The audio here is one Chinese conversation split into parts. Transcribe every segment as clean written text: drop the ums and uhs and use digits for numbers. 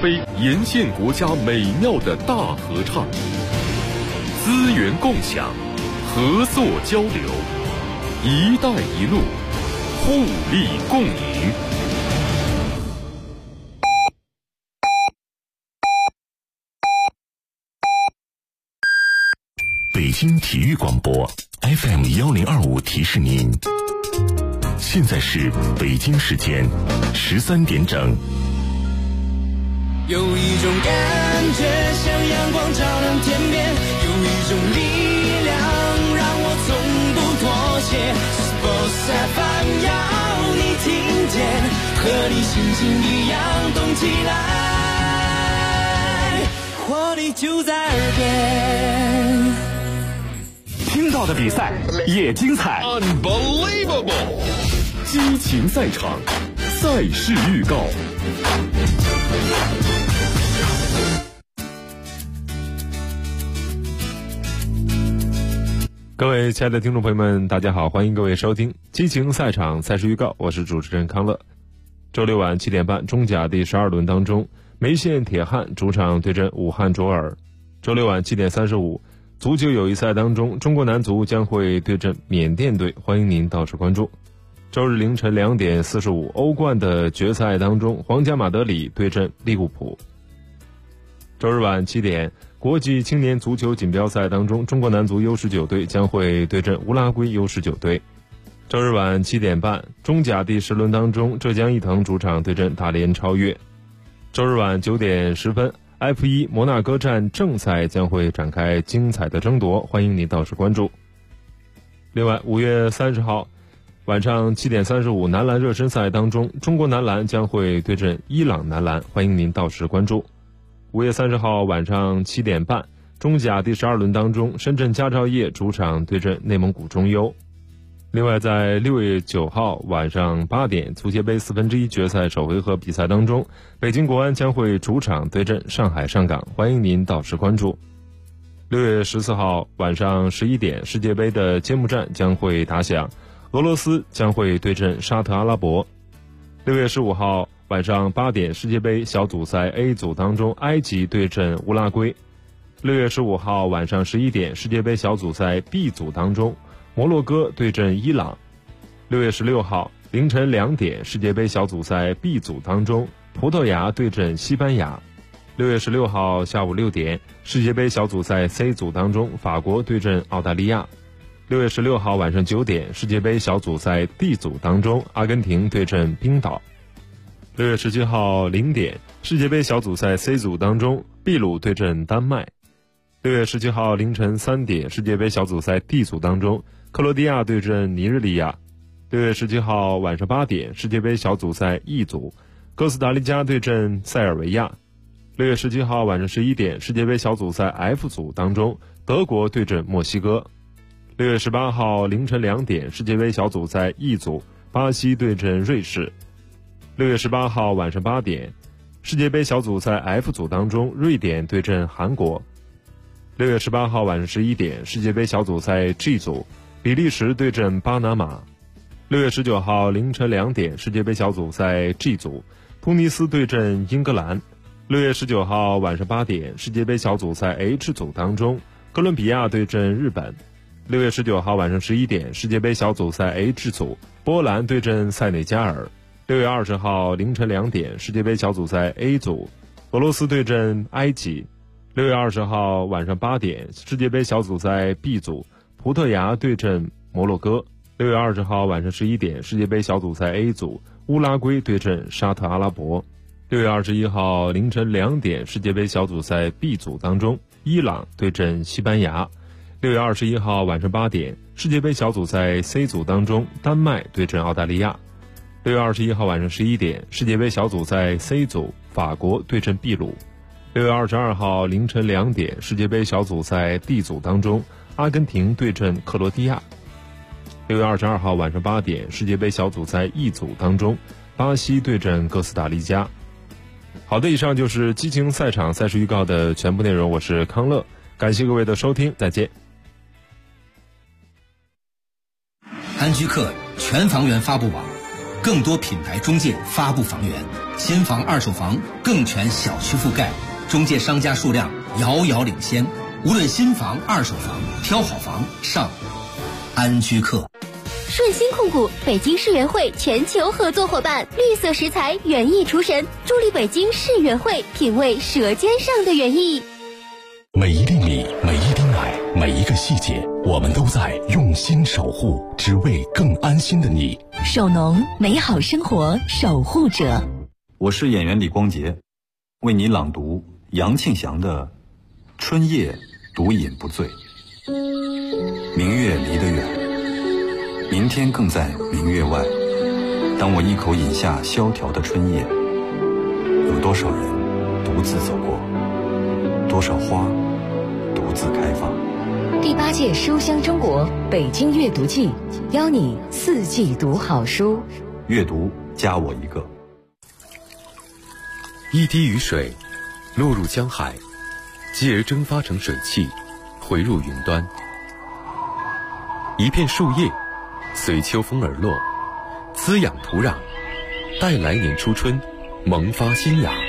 非沿线国家美妙的大合唱，资源共享，合作交流，一带一路，互利共赢。 北京体育广播 FM1025提示您，现在是北京时间13点整。 有一种感觉像阳光照亮天边，有一种力量让我从不妥协。Sports FM 要你听见，和你心情一样动起来，活力就在耳边。 听到的比赛也精彩 Unbelievable！ 激情赛场，赛事预告。 各位亲爱的听众朋友们，大家好，欢迎各位收听激情赛场赛事预告，我是主持人康乐。周六晚7点半，中甲第12轮当中，梅县铁汉主场对阵武汉卓尔。周六晚7点35，足球友谊赛当中，中国男足将会对阵缅甸队，欢迎您到时关注。周日凌晨2点45，欧冠的决赛当中，皇家马德里对阵利物浦。周日晚7点，国际青年足球锦标赛当中，中国男足 U19 队将会对阵乌拉圭 U19 队。周日晚7点半，中甲第10轮当中，浙江毅腾主场对阵大连超越。周日晚9点10分，F1 摩纳哥站正赛将会展开精彩的争夺，欢迎您到时关注。另外，5月30号晚上7点35，男篮热身赛当中，中国男篮将会对阵伊朗男篮，欢迎您到时关注。5月30号晚上7点半，中甲第12轮当中，深圳佳兆业主场对阵内蒙古中优。另外，在6月9号晚上8点，足协杯1/4决赛首回合比赛当中，北京国安将会主场对阵上海上港，欢迎您到时关注。6月14号晚上11点，世界杯的揭幕战将会打响，俄罗斯将会对阵沙特阿拉伯。6月15号晚上8点，世界杯小组赛 A 组当中，埃及对阵乌拉圭。6月15号晚上11点，世界杯小组赛 B 组当中，摩洛哥对阵伊朗。6月16号凌晨2点，世界杯小组赛 B 组当中，葡萄牙对阵西班牙。6月16号下午6点，世界杯小组赛 C 组当中，法国对阵澳大利亚。6月16号晚上9点，世界杯小组赛 D 组当中，阿根廷对阵冰岛。6月17号0点，世界杯小组赛 C 组当中，秘鲁对阵丹麦。6月17号凌晨3点，世界杯小组赛 D 组当中，克罗地亚对阵尼日利亚。6月17号晚上8点，世界杯小组赛 E 组，哥斯达黎加对阵塞尔维亚。6月17号晚上11点，世界杯小组赛 F 组当中，德国对阵墨西哥。6月18号凌晨2点，世界杯小组赛 E 组，巴西对阵瑞士。6月18号晚上8点，世界杯小组赛 F 组当中，瑞典对阵韩国。6月18号晚上11点，世界杯小组赛 G 组，比利时对阵巴拿马。6月19号凌晨2点，世界杯小组赛 G 组，突尼斯对阵英格兰。6月19号晚上8点，世界杯小组赛 H 组当中，哥伦比亚对阵日本。6月19号晚上11点，世界杯小组赛 H 组，波兰对阵塞内加尔。6月20号凌晨2点，世界杯小组赛 A 组，俄罗斯对阵埃及。6月20号晚上8点，世界杯小组赛 B 组，葡萄牙对阵摩洛哥。6月20号晚上11点，世界杯小组赛 A 组，乌拉圭对阵沙特阿拉伯。6月21号凌晨2点，世界杯小组赛 B 组当中，伊朗对阵西班牙。6月21号晚上8点，世界杯小组赛 C 组当中，丹麦对阵澳大利亚。6月21号晚上11点，世界杯小组赛 C 组，法国对阵秘鲁。6月22号凌晨2点，世界杯小组赛 D 组当中，阿根廷对阵克罗地亚。6月22号晚上8点，世界杯小组赛 E 组当中，巴西对阵哥斯达黎加。好的，以上就是激情赛场赛事预告的全部内容，我是康乐，感谢各位的收听，再见。 安居客全房源发布网更多品牌中介发布房源，新房、二手房更全小区覆盖，中介商家数量遥遥领先。无论新房、二手房，挑好房上安居客。 顺鑫控股北京世园会全球合作伙伴，绿色食材园艺厨神，助力北京世园会品味舌尖上的园艺。 每一粒米，每一滴奶，每一个细节，我们都在用心守护，只为更安心的你。 守农，美好生活守护者。 我是演员李光洁，为你朗读杨庆祥的《春夜独饮不醉》。明月离得远，明天更在明月外。当我一口饮下萧条的春夜，有多少人独自走过，多少花独自开放。 第8届书香中国北京阅读季，邀你4季读好书。 阅读加我一个。 一滴雨水落入江海，继而蒸发成水汽，回入云端。一片树叶随秋风而落，滋养土壤，待来年初春萌发新芽。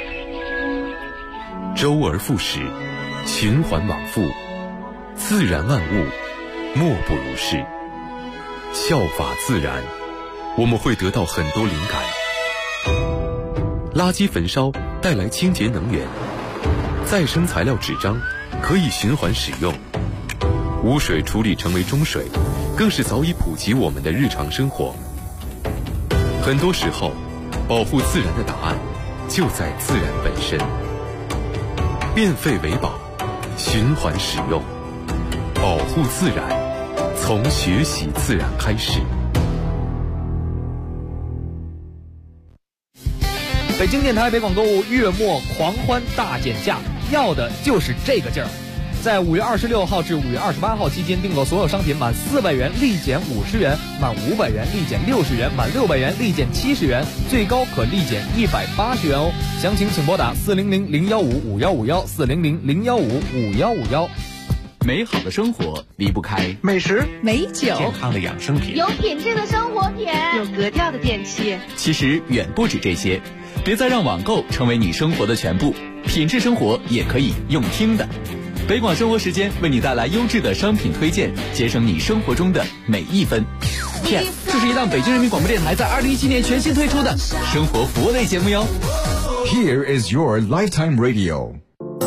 周而复始，循环往复，自然万物莫不如是。效法自然，我们会得到很多灵感。垃圾焚烧带来清洁能源，再生材料纸张可以循环使用，污水处理成为中水，更是早已普及我们的日常生活。很多时候，保护自然的答案就在自然本身。变废为宝，循环使用，保护自然，从学习自然开始。 北京电台北广购物月末狂欢大减价，要的就是这个劲儿。在5月26号至5月28号期间订购所有商品满400元立减50元，满500元立减60元，满600元立减70元，最高可立减180元哦。详情请拨打400-015-5151，400-015-5151。 美好的生活离不开美食、 美酒、 健康的养生品， 有品质的生活品， 有格调的电器。 其实远不止这些，别再让网购成为你生活的全部，品质生活也可以用听的。北广生活时间为你带来优质的商品推荐，节省你生活中的每一分。TF， 这是一档北京人民广播电台在2017年全新推出的生活服务类节目哟。 Here is your lifetime radio。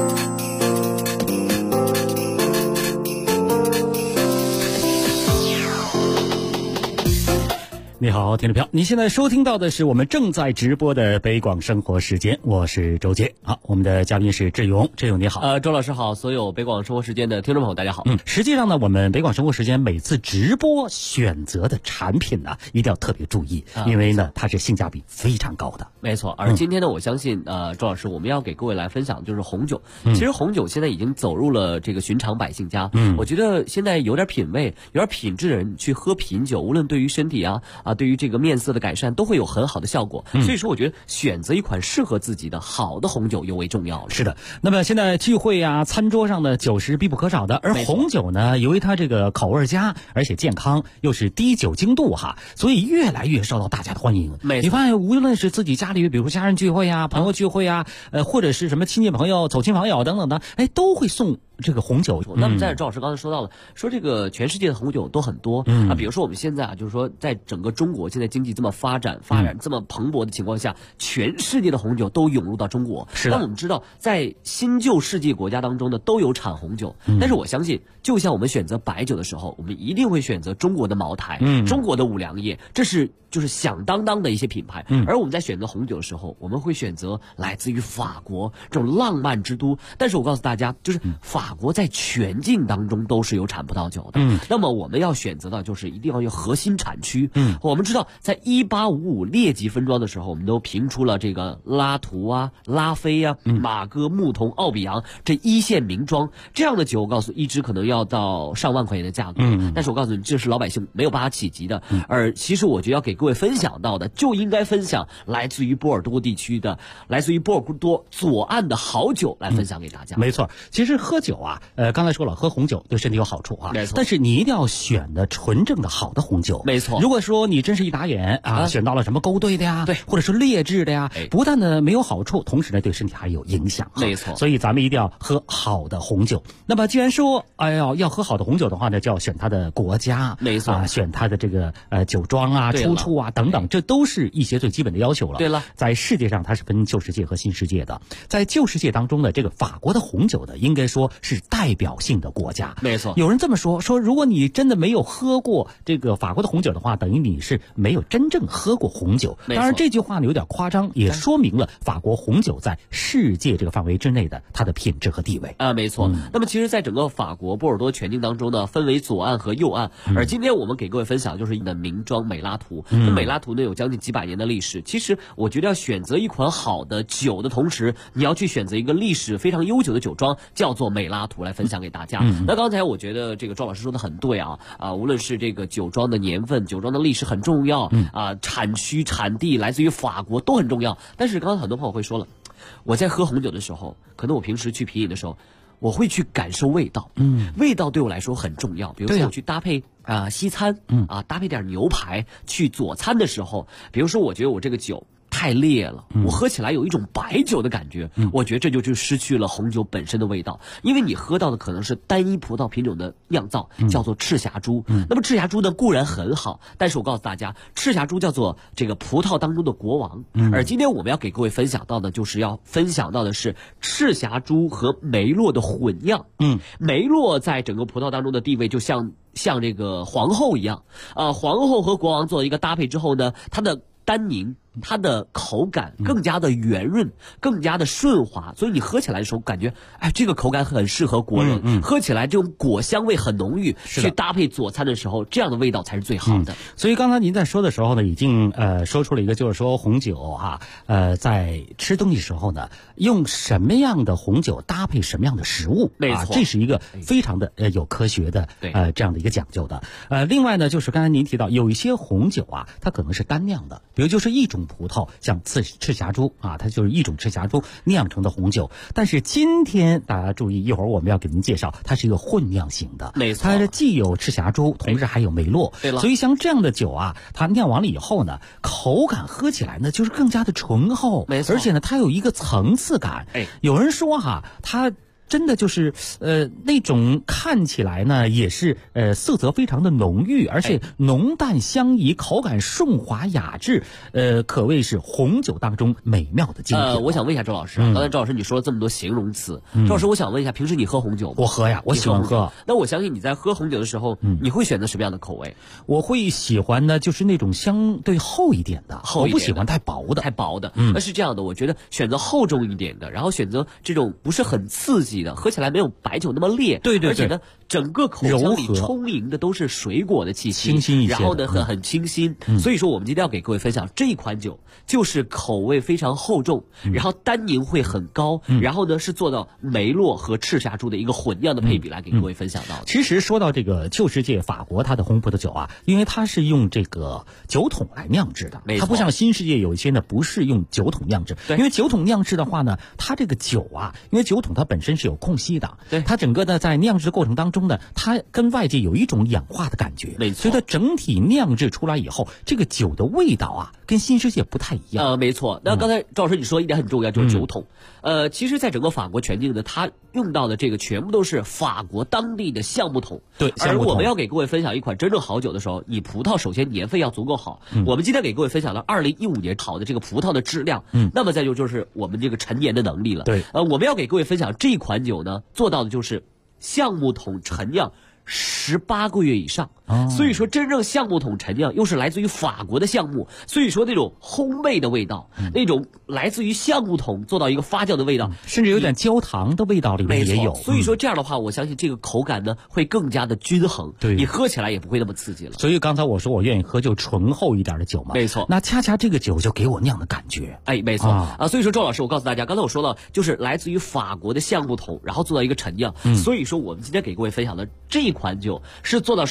你好，听众朋友，你现在收听到的是我们正在直播的北广生活时间，我是周杰。好，我们的嘉宾是志勇，志勇你好。 周老师好，所有北广生活时间的听众朋友大家好。 实际上呢，我们北广生活时间每次直播选择的产品呢，一定要特别注意，因为呢，它是性价比非常高的。 没错，而今天呢，我相信周老师，我们要给各位来分享就是红酒。其实红酒现在已经走入了这个寻常百姓家。我觉得现在有点品味、有点品质的人去喝品酒，无论对于身体对于这个面色的改善都会有很好的效果。所以说我觉得选择一款适合自己的好的红酒尤为重要了。 是的，那么现在聚会餐桌上的酒是必不可少的，而红酒呢，由于它这个口味佳，而且健康，又是低酒精度所以越来越受到大家的欢迎。你发现无论是自己家里比如家人聚会朋友聚会或者是什么亲戚朋友走亲访友等等的，都会送这个红酒。 那么在周老师刚才说到了，说这个全世界的红酒都很多比如说我们现在就是说在整个中国现在经济这么发展这么蓬勃的情况下，全世界的红酒都涌入到中国。是的。那我们知道在新旧世界国家当中呢都有产红酒，但是我相信就像我们选择白酒的时候，我们一定会选择中国的茅台，中国的五粮液，这是就是响当当的一些品牌。而我们在选择红酒的时候，我们会选择来自于法国这种浪漫之都。但是我告诉大家，就是法国在全境当中都是有产葡萄酒的。那么我们要选择的就是一定要有核心产区。我们知道在1855列级分庄的时候，我们都评出了这个拉图拉菲马哥、牧童、奥比昂这一线名庄，这样的酒我告诉一支可能要到上万块钱的价格。但是我告诉你，这是老百姓没有办法企及的。而其实我觉得要给各位分享到的，就应该分享来自于波尔多地区的，来自于波尔多左岸的好酒来分享给大家。 没错，其实喝酒啊，刚才说了，喝红酒对身体有好处啊， 没错。 但是你一定要选的纯正的好的红酒， 没错。 如果说你真是一打眼啊，选到了什么勾兑的呀， 对， 或者是劣质的呀，不但呢没有好处，同时呢对身体还有影响。 没错。 所以咱们一定要喝好的红酒。那么既然说要喝好的红酒的话呢，就要选它的国家， 没错啊，选它的这个酒庄啊、出处啊等等，这都是一些最基本的要求了。 对了， 在世界上它是分旧世界和新世界的，在旧世界当中呢，这个法国的红酒呢，应该说是代表性的国家。 没错。 有人这么说，如果你真的没有喝过这个法国的红酒的话，等于你是没有真正喝过红酒。当然这句话呢有点夸张，也说明了法国红酒在世界这个范围之内的它的品质和地位。 没错。那么其实在整个法国波尔多全境当中呢，分为左岸和右岸，而今天我们给各位分享就是的名庄美拉图。美拉图呢有将近几百年的历史。其实我觉得要选择一款好的酒的同时，你要去选择一个历史非常悠久的酒庄，叫做美拉图，来分享给大家。那刚才我觉得这个赵老师说的很对啊，无论是这个酒庄的年份、酒庄的历史很重要产区、产地来自于法国都很重要。但是刚才很多朋友会说了，我在喝红酒的时候，可能我平时去品饮的时候，我会去感受味道，味道对我来说很重要。比如说我去搭配西餐，搭配点牛排去佐餐的时候，比如说我觉得我这个酒太烈了，我喝起来有一种白酒的感觉，我觉得这就失去了红酒本身的味道，因为你喝到的可能是单一葡萄品种的酿造，叫做赤霞珠。那么赤霞珠呢固然很好，但是我告诉大家，赤霞珠叫做这个葡萄当中的国王。而今天我们要给各位分享到的，就是要分享到的是赤霞珠和梅洛的混酿。梅洛在整个葡萄当中的地位就像这个皇后一样皇后和国王做一个搭配之后呢，它的单宁，它的口感更加的圆润，更加的顺滑，所以你喝起来的时候感觉这个口感很适合国人，喝起来这种果香味很浓郁，去搭配佐餐的时候，这样的味道才是最好的。 所以刚才您在说的时候呢，已经说出了一个，就是说红酒在吃东西时候呢，用什么样的红酒搭配什么样的食物， 没错， 这是一个非常的有科学的这样的一个讲究的。另外呢，就是刚才您提到有一些红酒它可能是单酿的，比如就是一种葡萄，像赤霞珠它就是一种赤霞珠酿成的红酒。但是今天大家注意，一会儿我们要给您介绍，它是一个混酿型的， 没错， 它既有赤霞珠，同时还有梅洛。 对了， 所以像这样的酒它酿完了以后呢，口感喝起来呢就是更加的醇厚， 没错， 而且呢它有一个层次感。有人说它真的就是那种看起来呢也是色泽非常的浓郁，而且浓淡相宜，口感顺滑雅致，可谓是红酒当中美妙的精品。 我想问一下周老师，刚才周老师你说了这么多形容词，周老师我想问一下，平时你喝红酒吗？ 我喝呀，我喜欢喝。 那我相信你在喝红酒的时候，你会选择什么样的口味？ 我会喜欢呢就是那种相对厚一点的，我不喜欢太薄的。 那是这样的，我觉得选择厚重一点的，然后选择这种不是很刺激的，喝起来没有白酒那么烈， 对， 而且呢整个口腔里充盈的都是水果的气息， 清新一些， 然后呢很清新。所以说我们今天要给各位分享这一款酒，就是口味非常厚重，然后单宁会很高，然后呢是做到梅洛和赤霞珠的一个混酿的配比来给各位分享到的。 其实说到这个旧世界法国它的红葡萄酒因为它是用这个酒桶来酿制的，它不像新世界有一些呢不是用酒桶酿制，因为酒桶酿制的话呢，它这个酒因为酒桶它本身是有空隙的，它整个呢在酿制过程当中呢，它跟外界有一种氧化的感觉， 没错， 所以它整体酿制出来以后，这个酒的味道跟新世界不太一样。 没错。那刚才赵老师你说一点很重要，就是酒桶。其实在整个法国全境呢，它用到的这个全部都是法国当地的橡木桶。 对， 而我们要给各位分享一款真正好酒的时候，你葡萄首先年份要足够好。我们今天给各位分享了2015年好的这个葡萄的质量，那么再就是我们这个陈年的能力了。 对， 我们要给各位分享这款酒呢，做到的就是橡木桶陈酿18个月以上。所以说真正橡木桶陈酿又是来自于法国的橡木，所以说那种烘焙的味道，那种来自于橡木桶做到一个发酵的味道， 甚至有点焦糖的味道里面也有。 所以说这样的话，我相信这个口感呢会更加的均衡，你喝起来也不会那么刺激了。 所以刚才我说我愿意喝就醇厚一点的酒嘛， 没错。 那恰恰这个酒就给我酿的感觉， 没错所以说周老师，我告诉大家，刚才我说了，就是来自于法国的橡木桶，然后做到一个陈酿。所以说我们今天给各位分享的这一款酒是做到18个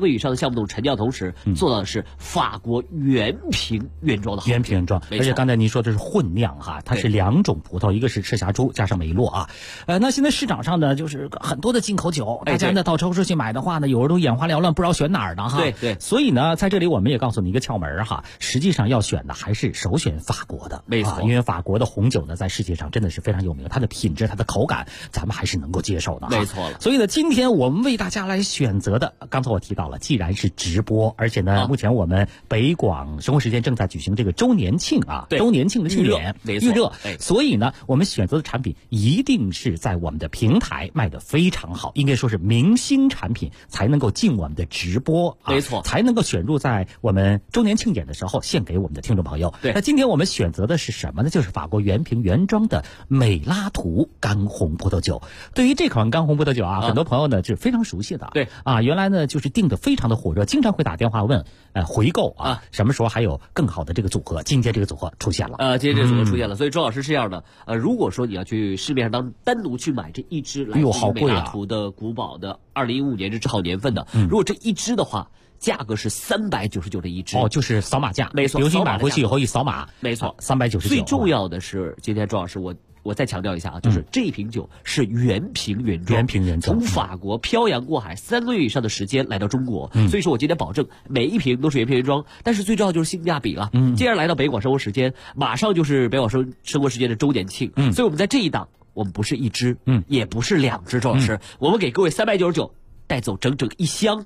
倍以上的橡木桶沉降同时，做到的是法国原瓶原装的原瓶原装。而且刚才您说的是混酿哈，它是2种葡萄，一个是赤霞珠加上梅洛啊。那现在市场上呢，就是很多的进口酒，大家呢到超市去买的话呢，有人都眼花缭乱，不知道选哪儿呢哈。 对。 所以呢，在这里我们也告诉你一个窍门哈，实际上要选的还是首选法国的， 没错， 因为法国的红酒呢，在世界上真的是非常有名，它的品质、它的口感，咱们还是能够接受的。 没错了。 所以呢，今天我们为大家来选择的，刚才我提到了，既然是直播，而且呢，目前我们北广生活时间正在举行这个周年庆啊，周年庆的庆典预热，所以呢，我们选择的产品一定是在我们的平台卖得非常好，应该说是明星产品才能够进我们的直播， 没错， 才能够选入在我们周年庆典的时候献给我们的听众朋友。 对， 那今天我们选择的是什么呢？就是法国原瓶原装的美拉图干红葡萄酒。对于这款干红葡萄酒啊，很多朋友呢是非常熟悉的。 对啊，原来呢就是订的非常的火热，经常会打电话问回购啊，什么时候还有更好的这个组合？今天这个组合出现了。 今天这个组合出现了，所以周老师是这样的，如果说你要去市面上单独去买这一支来自美拉图的古堡的2015年这好年份的，如果这一支的话，价格是399的一支。 就是扫码价， 没错。 比如你买回去以后一扫码， 没错 ，399。 最重要的是，今天周老师我再强调一下啊，就是这瓶酒是原瓶原装，从法国漂洋过海3个月以上的时间来到中国，所以说我今天保证每一瓶都是原瓶原装。但是最重要就是性价比了。接着来到北广生活时间，马上就是北广生活时间的周年庆，所以我们在这一档，我们不是一支，也不是2支，周老师，我们给各位399。带走整整一箱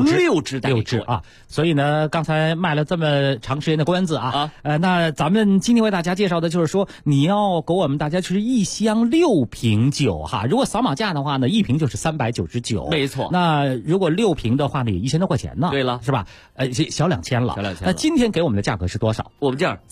6支带给各位啊！所以呢，刚才卖了这么长时间的关子啊，那咱们今天为大家介绍的就是说，你要给我们大家就是一箱6瓶酒哈。如果扫码价的话呢，一瓶就是399， 没错。 那如果6瓶的话呢，也1000多块钱呢。 对了， 是吧？小2000了。那今天给我们的价格是多少？ 我们这样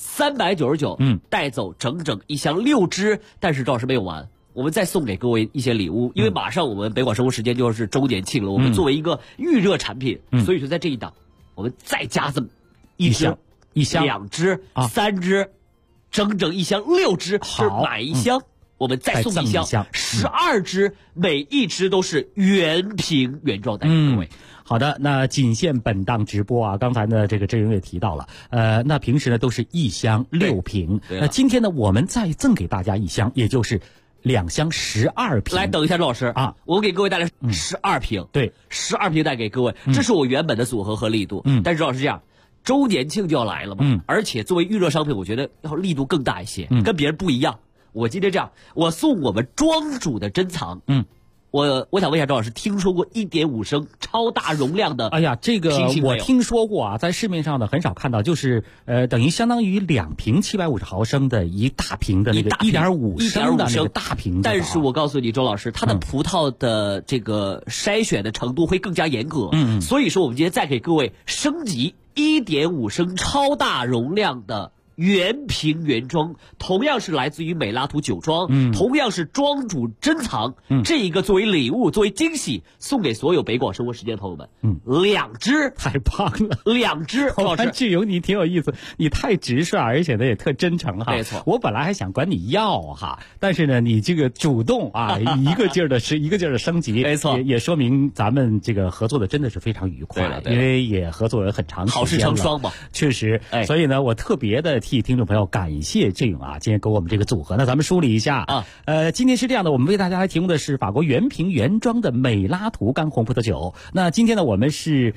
399，带走整整一箱6支，但是赵老师没有完。我们再送给各位一些礼物，因为马上我们北广生活时间就是周年庆了，我们作为一个预热产品，所以说在这一档我们再加这么一箱、2支、3支，整整一箱6支，就是买一箱我们再送一箱12支，每一支都是原瓶原装带给各位。 好的，那仅限本档直播啊。刚才呢，这个郑云也提到了，那平时呢都是一箱6瓶，那今天呢我们再赠给大家一箱，也就是2箱12瓶。 来，等一下，周老师啊，我给各位带来12瓶， 对 ，12瓶带给各位，这是我原本的组合和力度。但是周老师这样，周年庆就要来了嘛，而且作为预热商品，我觉得要力度更大一些，跟别人不一样。我今天这样，我送我们庄主的珍藏，我想问一下周老师，听说过1.5升超大容量的？ 哎呀，这个我听说过啊，在市面上呢很少看到，就是等于相当于2瓶750毫升的一大瓶的那个1.5升的那个大瓶的。 但是我告诉你，周老师，它的葡萄的这个筛选的程度会更加严格，所以说我们今天再给各位升级1.5升超大容量的原瓶原装，同样是来自于美拉图酒庄，同样是庄主珍藏，这一个作为礼物，作为惊喜，送给所有北广生活时间的朋友们。2支， 太棒了 ，2支。 我看志勇你挺有意思，你太直率，而且呢也特真诚哈。 没错， 我本来还想管你要哈，但是呢你这个主动啊，一个劲儿的升级， 没错， 也说明咱们这个合作的真的是非常愉快，因为也合作了很长时间了， 好事成双嘛， 确实。所以呢，我特别的替听众朋友感谢志勇啊，今天给我们这个组合。那咱们梳理一下啊，今天是这样的，我们为大家来提供的是法国原瓶原装的美拉图干红葡萄酒。那今天呢，我们是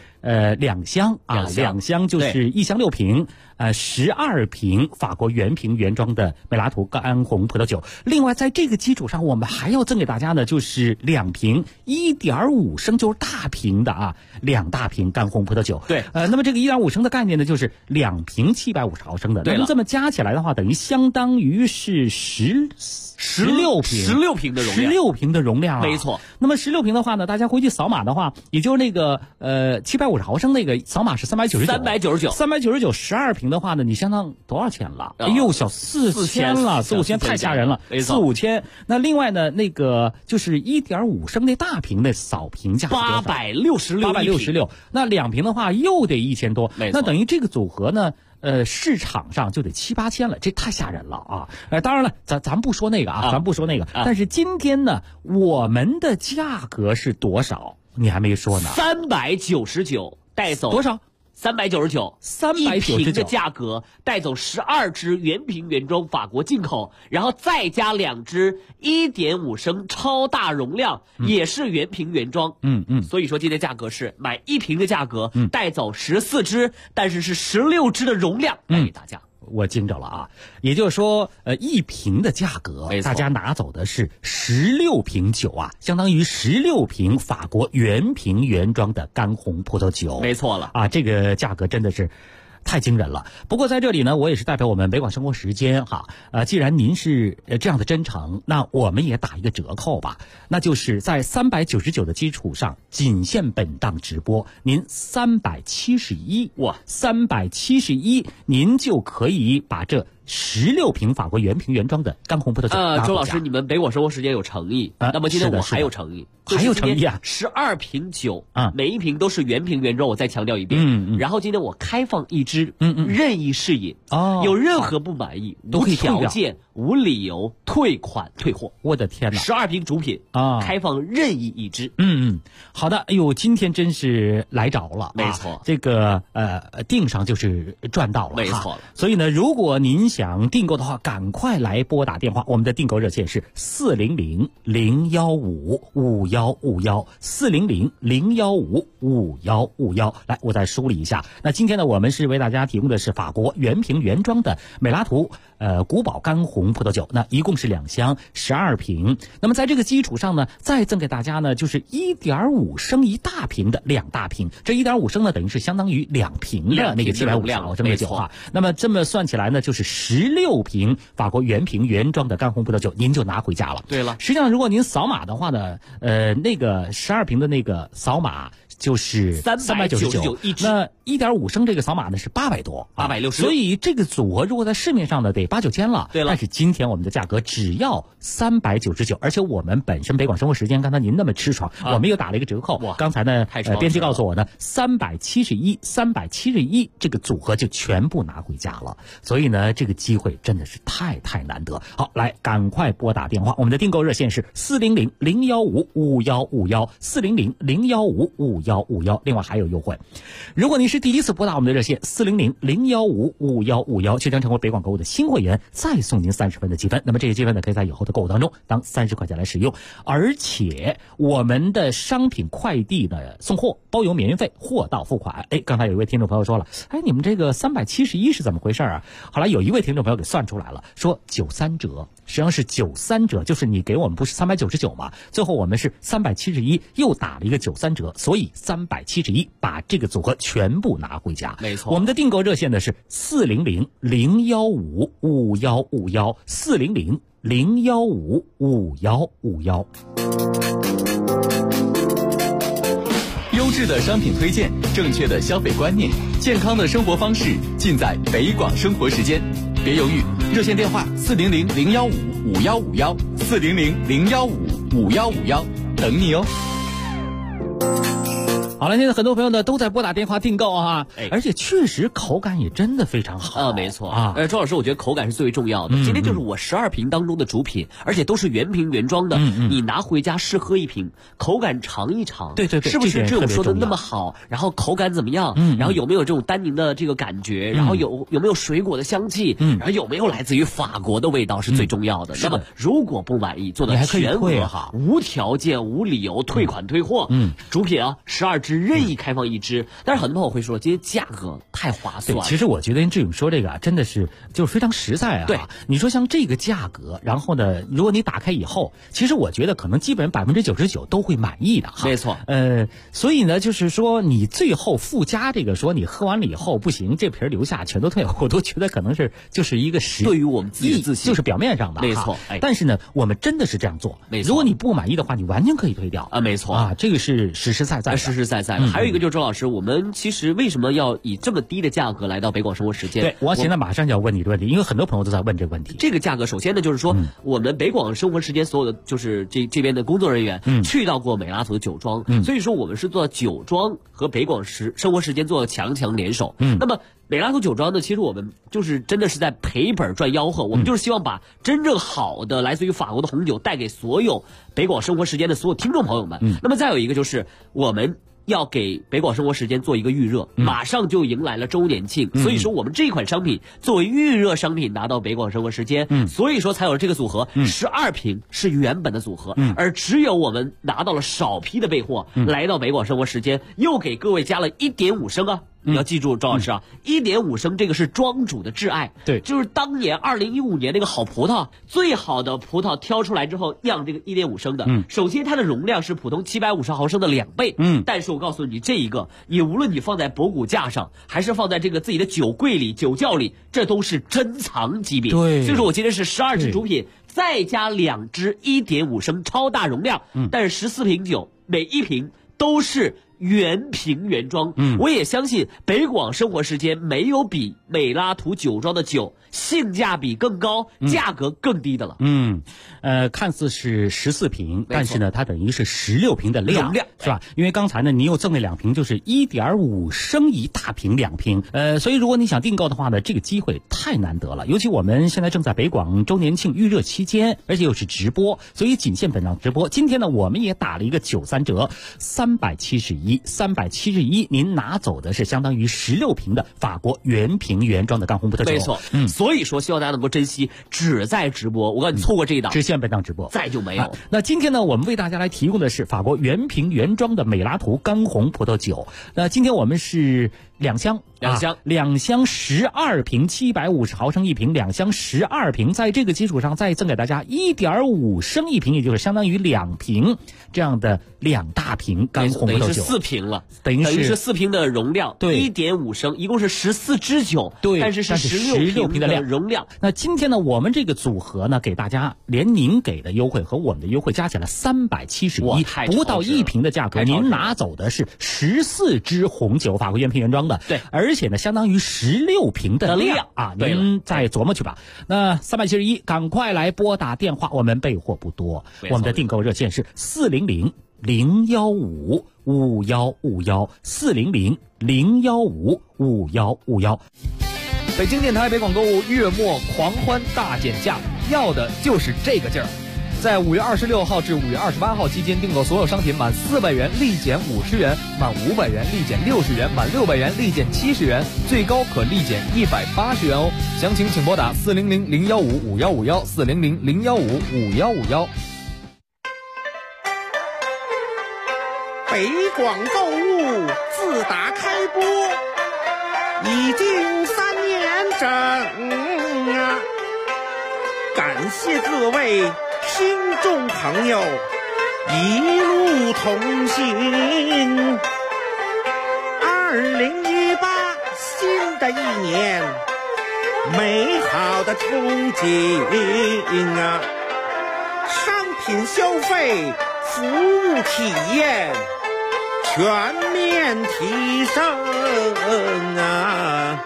2箱啊，2箱就是1箱6瓶，12瓶法国原瓶原装的美拉图干红葡萄酒。另外，在这个基础上，我们还要赠给大家呢，就是2瓶1.5升，就是大瓶的啊，2大瓶干红葡萄酒。 对， 那么这个1.5升的概念呢，就是2瓶750毫升的。那么这么加起来的话，等于相当于是16 瓶的容量啊， 没错。 那么16瓶的话呢，大家回去扫码的话，也就是那个750毫升那个扫码是399 12瓶的话呢，你相当多少钱了？哎呦，小4000了，4、5千太吓人了，4、5千。那另外呢，那个就是1.5升那大瓶的扫瓶价866，那2瓶的话又得1000多，那等于这个组合呢。市场上就得7、8千了，这太吓人了啊！当然了，咱不说那个啊，咱不说那个。但是今天呢，我们的价格是多少？ 你还没说呢。 399带走多少 ？399，一瓶的价格带走12支原瓶原装法国进口，然后再加2支1.5升超大容量，也是原瓶原装。所以说今天价格是买1瓶的价格，带走14支，但是是16支的容量带给大家。 我惊着了啊！也就是说，1瓶的价格，大家拿走的是16瓶酒啊，相当于16瓶法国原瓶原装的干红葡萄酒。 没错了啊，这个价格真的是太惊人了。不过在这里呢，我也是代表我们北广生活时间哈，既然您是这样的真诚，那我们也打一个折扣吧，那就是在399的基础上，仅限本档直播，您371，哇，371，您就可以把这16瓶法国原瓶原装的干红葡萄酒拿回家。 周老师，你们北广生活时间有诚意，那么今天我还有诚意， 还有诚意啊 ！12瓶酒啊，每一瓶都是原瓶原装，我再强调一遍。然后今天我开放1支，任意试饮，有任何不满意都可以无条件、无理由退款退货。 我的天哪 ！12瓶主品啊，开放任意1支。 好的，哎呦，今天真是来着了， 没错， 这个订上就是赚到了， 没错了。 所以呢，如果您想订购的话，赶快来拨打电话，我们的订购热线是400-015-5151，400-015-5151。来，我再梳理一下。那今天呢，我们是为大家提供的是法国原瓶原装的美拉图古堡干红葡萄酒，那一共是2箱12瓶。那么在这个基础上呢，再赠给大家呢，就是 1.5 升一大瓶的2大瓶。这 1.5 升呢，等于是相当于2瓶的那个750毫升的酒啊。那么这么算起来呢，就是16瓶法国原瓶原装的干红葡萄酒，您就拿回家了。 对了， 实际上如果您扫码的话呢，那个12瓶的那个扫码就是399 一支， 那 1.5 升这个扫码呢是800多 ，860。 所以这个组合如果在市面上呢得8、9千了。 对了， 但是今天我们的价格只要399，而且我们本身北广生活时间，刚才您那么吃爽，我们又打了一个折扣。刚才呢，编辑告诉我呢，371这个组合就全部拿回家了。所以呢，这个机会真的是太难得。好，来赶快拨打电话，我们的订购热线是400-015-5151，400-015-5151。另外还有优惠，如果您是第一次拨打我们的热线400-015-5151，就将成为北广购物的新会员，再送您30分的积分。那么这些积分呢，可以在以后的购物当中当30块钱来使用。而且我们的商品快递的送货包邮免运费，货到付款。刚才有一位听众朋友说了，你们这个371是怎么回事啊？后来有一位听众朋友给算出来了，说93折，实际上是93折，就是你给我们不是399嘛，最后我们是371，又打了一个93折，所以371把这个组合全部拿回家。 没错， 我们的订购热线呢是400-015-5151，400-015-5151。 优质的商品推荐，正确的消费观念，健康的生活方式，尽在北广生活时间。别犹豫，热线电话400-015-5151，400-015-5151，等你哦。好了，现在很多朋友呢都在拨打电话订购啊，而且确实口感也真的非常好没错啊。周老师，我觉得口感是最为重要的。今天就是我12瓶当中的主品，而且都是原瓶原装的，你拿回家试喝一瓶，口感尝一尝， 对， 是不是这种说的那么好？然后口感怎么样？然后有没有这种单宁的这个感觉？然后有没有水果的香气？然后有没有来自于法国的味道是最重要的。那么如果不满意，做到全额无条件、无理由退款退货。主品啊，12支任意开放1支，但是很多朋友会说，今天价格太划算了。 其实我觉得志勇说这个真的是就是非常实在啊。 对， 你说像这个价格，然后呢，如果你打开以后，其实我觉得可能基本99%都会满意的哈。 没错。 所以呢，就是说你最后附加这个说你喝完了以后不行，这瓶留下全都退，我都觉得可能是就是一个对于我们自己的自信， 就是表面上的。 没错。 但是呢，我们真的是这样做。 没错。 如果你不满意的话，你完全可以退掉啊。没错啊，这个是实实在在。 在在的。还有一个就是周老师，我们其实为什么要以这么低的价格来到北广生活时间？ 对，我现在马上就要问你这个问题，因为很多朋友都在问这个问题。 这个价格，首先呢，就是说我们北广生活时间所有的就是这边的工作人员去到过美拉图的酒庄，所以说我们是做酒庄和北广生活时间做强联手。那么美拉图酒庄呢，其实我们就是真的是在赔本赚吆喝，我们就是希望把真正好的来自于法国的红酒带给所有北广生活时间的所有听众朋友们。那么再有一个就是我们要给北广生活时间做一个预热，马上就迎来了周年庆，所以说我们这款商品作为预热商品拿到北广生活时间，所以说才有这个组合，12瓶是原本的组合，而只有我们拿到了少批的备货，来到北广生活时间，又给各位加了1.5升啊。你要记住，周老师啊，1.5升这个是庄主的挚爱， 对， 就是当年2015年那个好葡萄，最好的葡萄挑出来之后酿这个1.5升的，首先它的容量是普通750毫升的2倍，但是我告诉你，这一个你无论你放在博古架上，还是放在这个自己的酒柜里、酒窖里，这都是珍藏级别。 对， 所以说我今天是12支主品，再加2支1.5升超大容量，但是14瓶酒，每一瓶都是原瓶原装，我也相信北广生活时间没有比美拉图酒庄的酒性价比更高，价格更低的了。 看似是14瓶，但是呢，它等于是16瓶的量，是吧？因为刚才呢，你又赠了2瓶，就是1.5升一大瓶2瓶。所以如果你想订购的话呢，这个机会太难得了。尤其我们现在正在北广周年庆预热期间，而且又是直播，所以仅限本档直播。今天呢，我们也打了一个93折，371，您拿走的是相当于16瓶的法国原瓶原装的干红葡萄酒。 没错，所以说希望大家能够珍惜，只在直播。我告诉你，错过这一档， 只限本档直播， 再就没有。 那今天呢，我们为大家来提供的是法国原瓶原装的美拉图干红葡萄酒。那今天我们是2箱12瓶，750毫升一瓶，2箱12瓶，在这个基础上再赠给大家1.5升一瓶，也就是相当于2瓶这样的2大瓶干红葡萄酒， 等于是4瓶了， 等于是 4瓶的容量， 对 ，1.5升，一共是14支酒， 对， 但是16瓶的容量。 那今天呢，我们这个组合呢，给大家连您给的优惠和我们的优惠加起来371，不到1瓶的价格，您拿走的是14支红酒，法国原瓶原装的， 对， 而且呢，相当于16瓶的量啊，您再琢磨去吧。那371，赶快来拨打电话，我们备货不多，我们的订购热线是400-015-5151，400-015-5151。 北京电台北广购物月末狂欢大减价，要的就是这个劲儿。在5月26号至5月28号期间订购所有商品满400元立减50元，满500元立减60元，满600元立减70元，最高可立减180元哦。详情请拨打400-015-5151，400-015-5151。 北广购物自打开播已经3年整啊，感谢各位听众朋友一路同行。2018新的一年，美好的憧憬啊，商品消费，服务体验全面提升啊！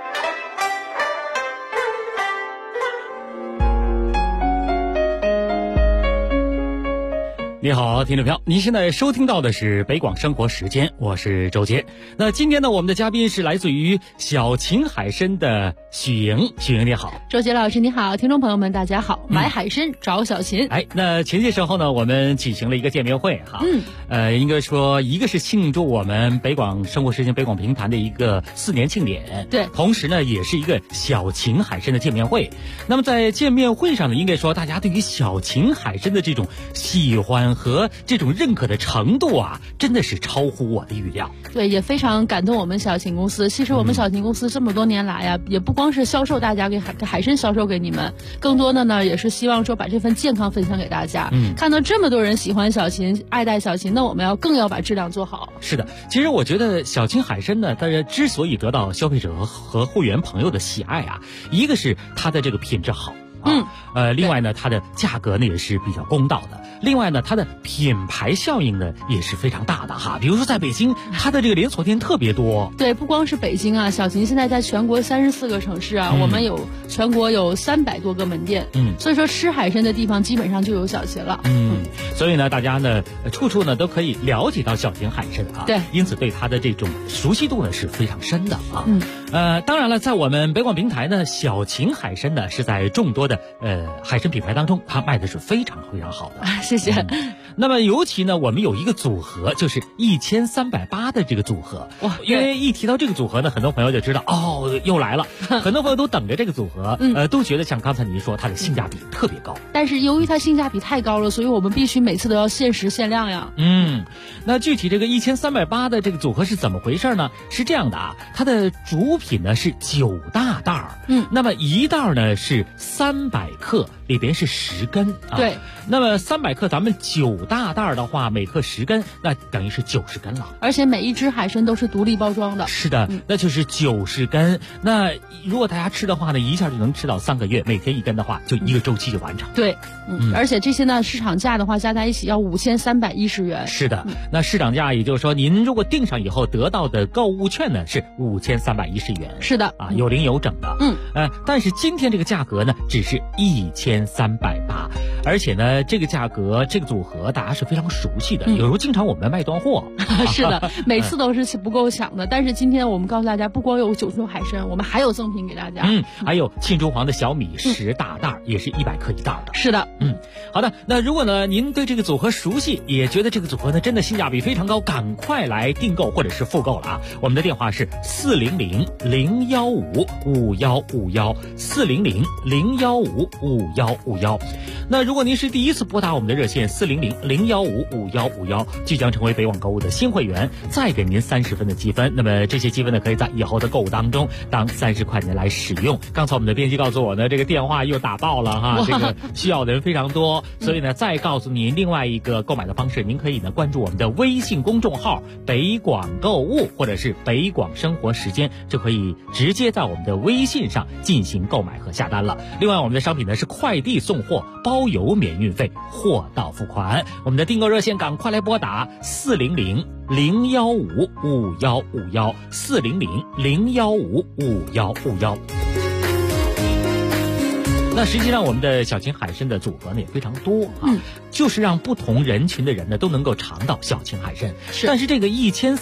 你好，听众朋友，您现在收听到的是北广生活时间，我是周杰。那今天呢，我们的嘉宾是来自于小秦海参的许莹，许莹你好。 周杰老师你好，听众朋友们大家好，买海参找小秦。 那前些时候呢，我们举行了一个见面会哈，应该说一个是庆祝我们北广生活时间北广评弹的一个4年庆典， 对， 同时呢也是一个小秦海参的见面会。那么在见面会上呢，应该说大家对于小秦海参的这种喜欢和这种认可的程度啊，真的是超乎我的预料。 对，也非常感动我们小秦公司。其实我们小秦公司这么多年来呀，也不光是销售大家给海参销售给你们，更多的呢也是希望说把这份健康分享给大家。看到这么多人喜欢小秦，爱戴小秦，那我们更要把质量做好。 是的，其实我觉得小秦海参呢，它之所以得到消费者和会员朋友的喜爱啊，一个是它的这个品质好。 另外呢，它的价格呢也是比较公道的。另外呢，它的品牌效应呢也是非常大的哈。比如说在北京，它的这个连锁店特别多。 对，不光是北京啊，小秦现在在全国34个城市啊，我们全国有300多个门店。所以说吃海参的地方基本上就有小秦了。 所以呢，大家呢处处呢都可以了解到小秦海参啊。 对， 因此对它的这种熟悉度呢是非常深的啊。当然了，在我们北广平台呢，小秦海参呢是在众多的海参品牌当中，它卖的是非常非常好的。 谢谢。 那么尤其呢，我们有一个组合，就是1380的这个组合。哇，因为一提到这个组合呢，很多朋友就知道又来了。很多朋友都等着这个组合，都觉得像刚才您说，它的性价比特别高。 但是由于它性价比太高了，所以我们必须每次都要限时限量呀。 那具体这个1380的这个组合是怎么回事呢？是这样的啊，它的主品呢是9大袋儿，那么一袋呢是300克，里边是10根啊。 对， 那么300克咱们9大袋的话，每克10根，那等于是90根了。 而且每一只海参都是独立包装的。 是的，那就是90根。那如果大家吃的话呢，一下就能吃到3个月，每天1根的话，就1个周期就完成。 对，而且这些呢，市场价的话加在一起要5310元。 是的，那市场价也就是说，您如果订上以后得到的购物券呢是5310元。 是的， 啊，有零有整的。但是今天这个价格呢，只是1380，而且呢，这个价格这个组合大家是非常熟悉的，有时候经常我们卖断货。 是的，每次都是不够抢的。但是今天我们告诉大家，不光有9种海参，我们还有赠品给大家。 还有沁中黄的小米10大袋，也是100克一袋的。 是的， 好的。那如果呢您对这个组合熟悉，也觉得这个组合呢真的性价比非常高，赶快来订购或者是复购了啊！我们的电话是400-015-5151，400-015-5151。那如果您是第一次拨打我们的热线400-015-5151，即将成为北网购物的新会员，再给您30分的积分。那么这些积分呢，可以在以后的购物当中当30块钱来使用。刚才我们的编辑告诉我呢，这个电话又打爆了哈，这个需要的人非常多，所以呢，再告诉您另外一个购买的方式，您可以呢关注我们的微信公众号北广购物或者是北广生活时间，就可以直接在我们的微信上进行购买和下单了。另外我们的商品呢是快递送货，包邮免运费，货到付款。我们的订购热线赶快来拨打400-015-5151，400-015-5151。那实际上我们的小秦海参的组合呢也非常多啊，就是让不同人群的人呢都能够尝到小秦海参。但是这个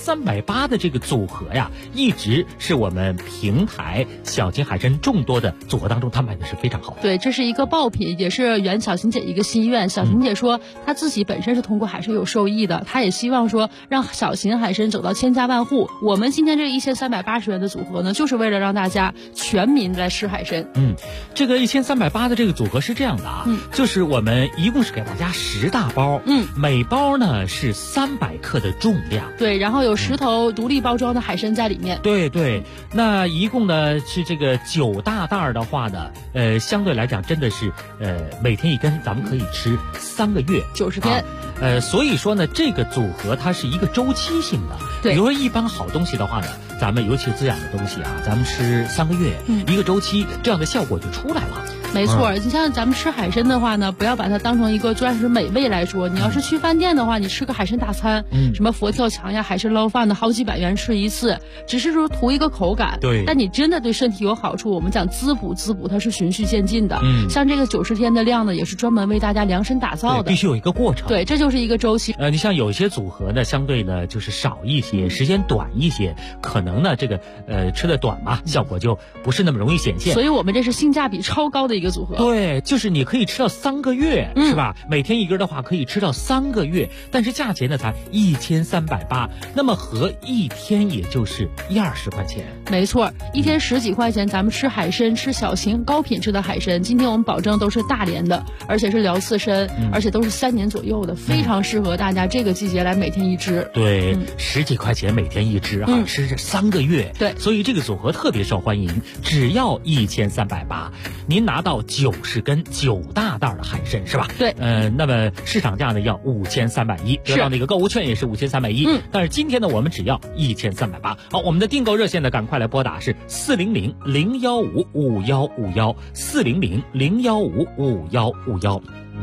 1380的这个组合呀，一直是我们平台小秦海参众多的组合当中，它卖的是非常好的。 对，这是一个爆品，也是圆小秦姐一个心愿。小秦姐说，她自己本身是通过海参有受益的，她也希望说让小秦海参走到千家万户。我们今天这1380元的组合呢，就是为了让大家全民来吃海参。 这个1380的这个组合是这样的啊，就是我们一共是给大家10大包，每包呢是300克的重量。 对，然后有10头独立包装的海参在里面。 对，那一共呢是这个9大袋的话呢，相对来讲真的是每天1根，咱们可以吃3个月 ，90天。 所以说呢，这个组合它是一个周期性的。 对， 比如说一般好东西的话呢，咱们尤其滋养的东西啊，咱们吃3个月，一个周期，这样的效果就出来了。 没错，你像咱们吃海参的话呢，不要把它当成一个专属美味来说。你要是去饭店的话，你吃个海参大餐，什么佛跳墙呀、海参捞饭的，好几百元吃一次，只是说图一个口感。 对， 但你真的对身体有好处，我们讲滋补，它是循序渐进的。像这个90天的量呢，也是专门为大家量身打造的， 必须有一个过程。 对，这就是一个周期。 你像有些组合呢，相对呢就是少一些，时间短一些，可能呢这个吃的短嘛，效果就不是那么容易显现。 所以我们这是性价比超高的一个组合。 对，就是你可以吃到3个月，是吧？每天1根的话可以吃到3个月，但是价钱呢才1380，那么合一天也就是20块钱。 没错，一天10几块钱，咱们吃海参，吃小型高品质的海参。今天我们保证都是大连的，而且是辽刺参，而且都是3年左右的，非常适合大家这个季节来每天1只。 对，10几块钱每天1只啊，吃这3个月。 对， 所以这个组合特别受欢迎，只要1380，您拿到到90根9大袋的海参是吧？ 对。 那么市场价呢要5310，得到那个购物券也是5310。但是今天呢我们只要1380。好，我们的订购热线呢赶快来拨打是400-015-5151，400-015-5151。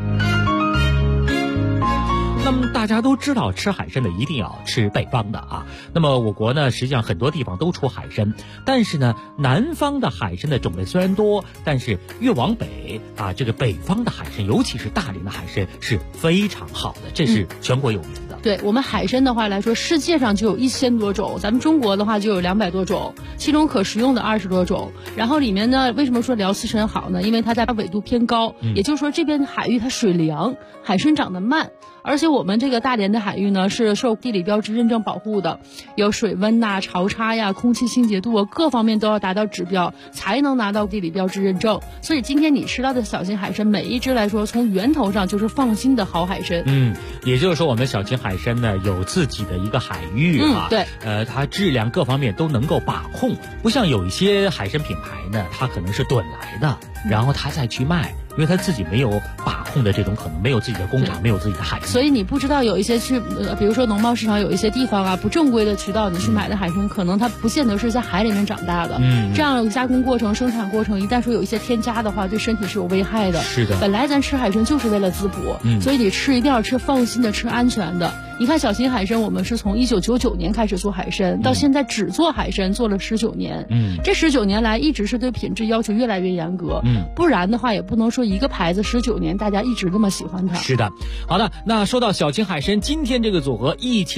那么大家都知道吃海参的一定要吃北方的啊。那么我国呢实际上很多地方都出海参，但是呢南方的海参的种类虽然多，但是越往北啊，这个北方的海参，尤其是大连的海参是非常好的，这是全国有名的。 对，我们海参的话来说，世界上就有1000多种，咱们中国的话就有200多种，其中可食用的20多种。然后里面呢，为什么说辽刺参好呢？因为它在纬度偏高，也就是说这边海域它水凉，海参长得慢。而且我们这个大连的海域呢是受地理标志认证保护的，有水温呐、潮差呀、空气清洁度啊，各方面都要达到指标才能拿到地理标志认证。所以今天你吃到的小型海参，每一只来说从源头上就是放心的好海参。 也就是说我们小型海参呢有自己的一个海域啊， 对， 它质量各方面都能够把控，不像有一些海参品牌呢，它可能是趸来的，然后它再去卖。因为他自己没有把控的这种可能，没有自己的工厂，没有自己的海域， 所以你不知道有一些去比如说农贸市场有一些地方啊，不正规的渠道你去买的海参，可能它不见得是在海里面长大的。这样加工过程、生产过程，一旦说有一些添加的话，对身体是有危害的。 是的， 本来咱吃海参就是为了滋补，所以你吃一定要吃放心的、吃安全的。你看小型海参，我们是从1999年开始做海参，到现在只做海参做了19年。这19年来一直是对品质要求越来越严格。不然的话也不能说一个牌子19年大家一直那么喜欢它。 是的，好的，那说到小型海参，今天这个组合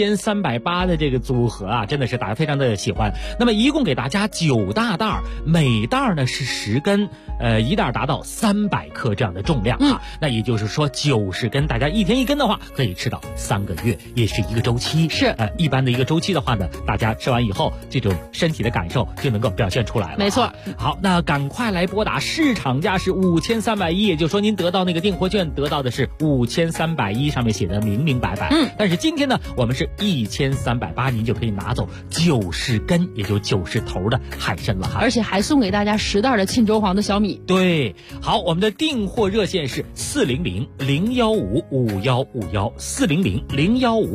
1380的这个组合啊，真的是大家非常的喜欢。那么一共给大家9大袋，每袋呢是10根，一袋达到300克这样的重量啊。那也就是说90根，大家一天1根的话，可以吃到3个月。也是一个周期， 是一般的一个周期的话呢，大家吃完以后，这种身体的感受就能够表现出来了。 没错。 好，那赶快来拨打，市场价是5310，也就是说您得到那个订货券得到的是5310，上面写的明明白白。但是今天呢，我们是1380，您就可以拿走90根，也就90头的海参了哈。 而且还送给大家10袋的沁州黄的小米。 对，好，我们的订货热线是400-015-5151，400-015-5151。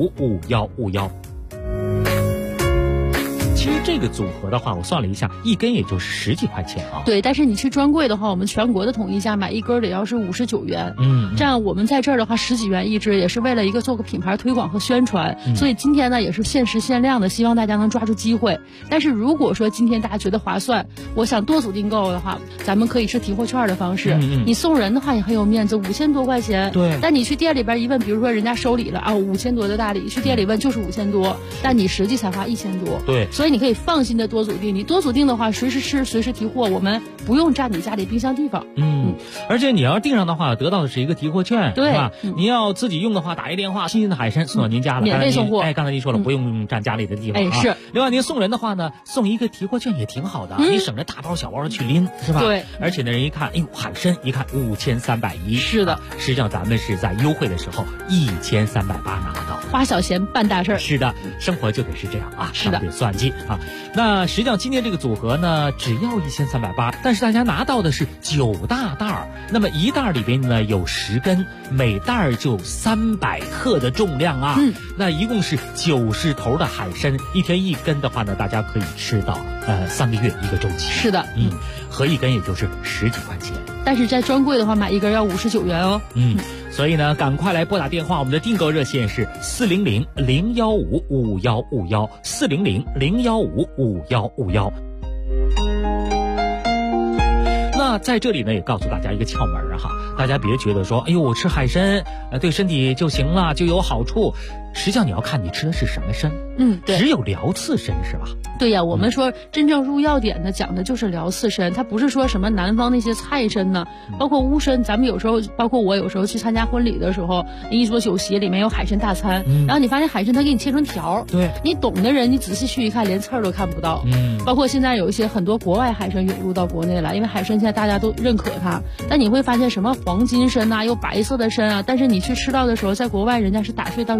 其实这个组合的话，我算了一下，一根也就是10几块钱啊。 对，但是你去专柜的话，我们全国的统一价买一根得要是59元。这样我们在这儿的话10几元一只，也是为了一个做个品牌推广和宣传。所以今天呢也是限时限量的，希望大家能抓住机会。但是如果说今天大家觉得划算，我想多组订购的话，咱们可以是提货券的方式。你送人的话也很有面子，5000多块钱。 对。 但你去店里边一问，比如说人家收礼了啊，5000多的大礼，去店里问就是5000多，但你实际才花1000多。 对。 所以你可以放心的多组订，你多组订的话，随时吃，随时提货，我们不用占你家里冰箱地方。 而且你要订上的话，得到的是一个提货券， 对吧？你要自己用的话，打一电话，新鲜的海参送到您家了， 免费送货。 刚才您说了，不用占家里的地方。 是。 另外您送人的话呢，送一个提货券也挺好的，你省着大包小包的去拎，是吧？ 对。 而且呢，人一看，哎呦，海参一看5310， 是的。 实际上咱们是在优惠的时候1380拿到， 花小钱办大事。 是的，生活就得是这样啊， 是的， 得算计啊。那实际上今天这个组合呢，只要1380，但是大家拿到的是9大袋，那么一袋里边呢有10根，每袋就300克的重量啊。那一共是90头的海参，一天1根的话呢，大家可以吃到3个月一个周期。 是的， 合一根也就是10几块钱。 但是在专柜的话，买一根要59元哦。 所以呢，赶快来拨打电话，我们的订购热线是400-015-5151，400-015-5151。那在这里呢，也告诉大家一个窍门哈，大家别觉得说，哎呦，我吃海参，对身体就行了，就有好处。实际上你要看你吃的是什么参。 对， 只有辽刺参是吧？ 对呀，我们说真正入药典的讲的就是辽刺参，它不是说什么南方那些菜参呢，包括乌参，咱们有时候，包括我有时候去参加婚礼的时候，一桌酒席里面有海参大餐，然后你发现海参它给你切成条， 对， 你懂的人你仔细去一看，连刺儿都看不到。包括现在有一些很多国外海参涌入到国内来，因为海参现在大家都认可它，但你会发现什么黄金参啊，有白色的参啊，但是你去吃到的时候，在国外人家是打碎当鱼饲料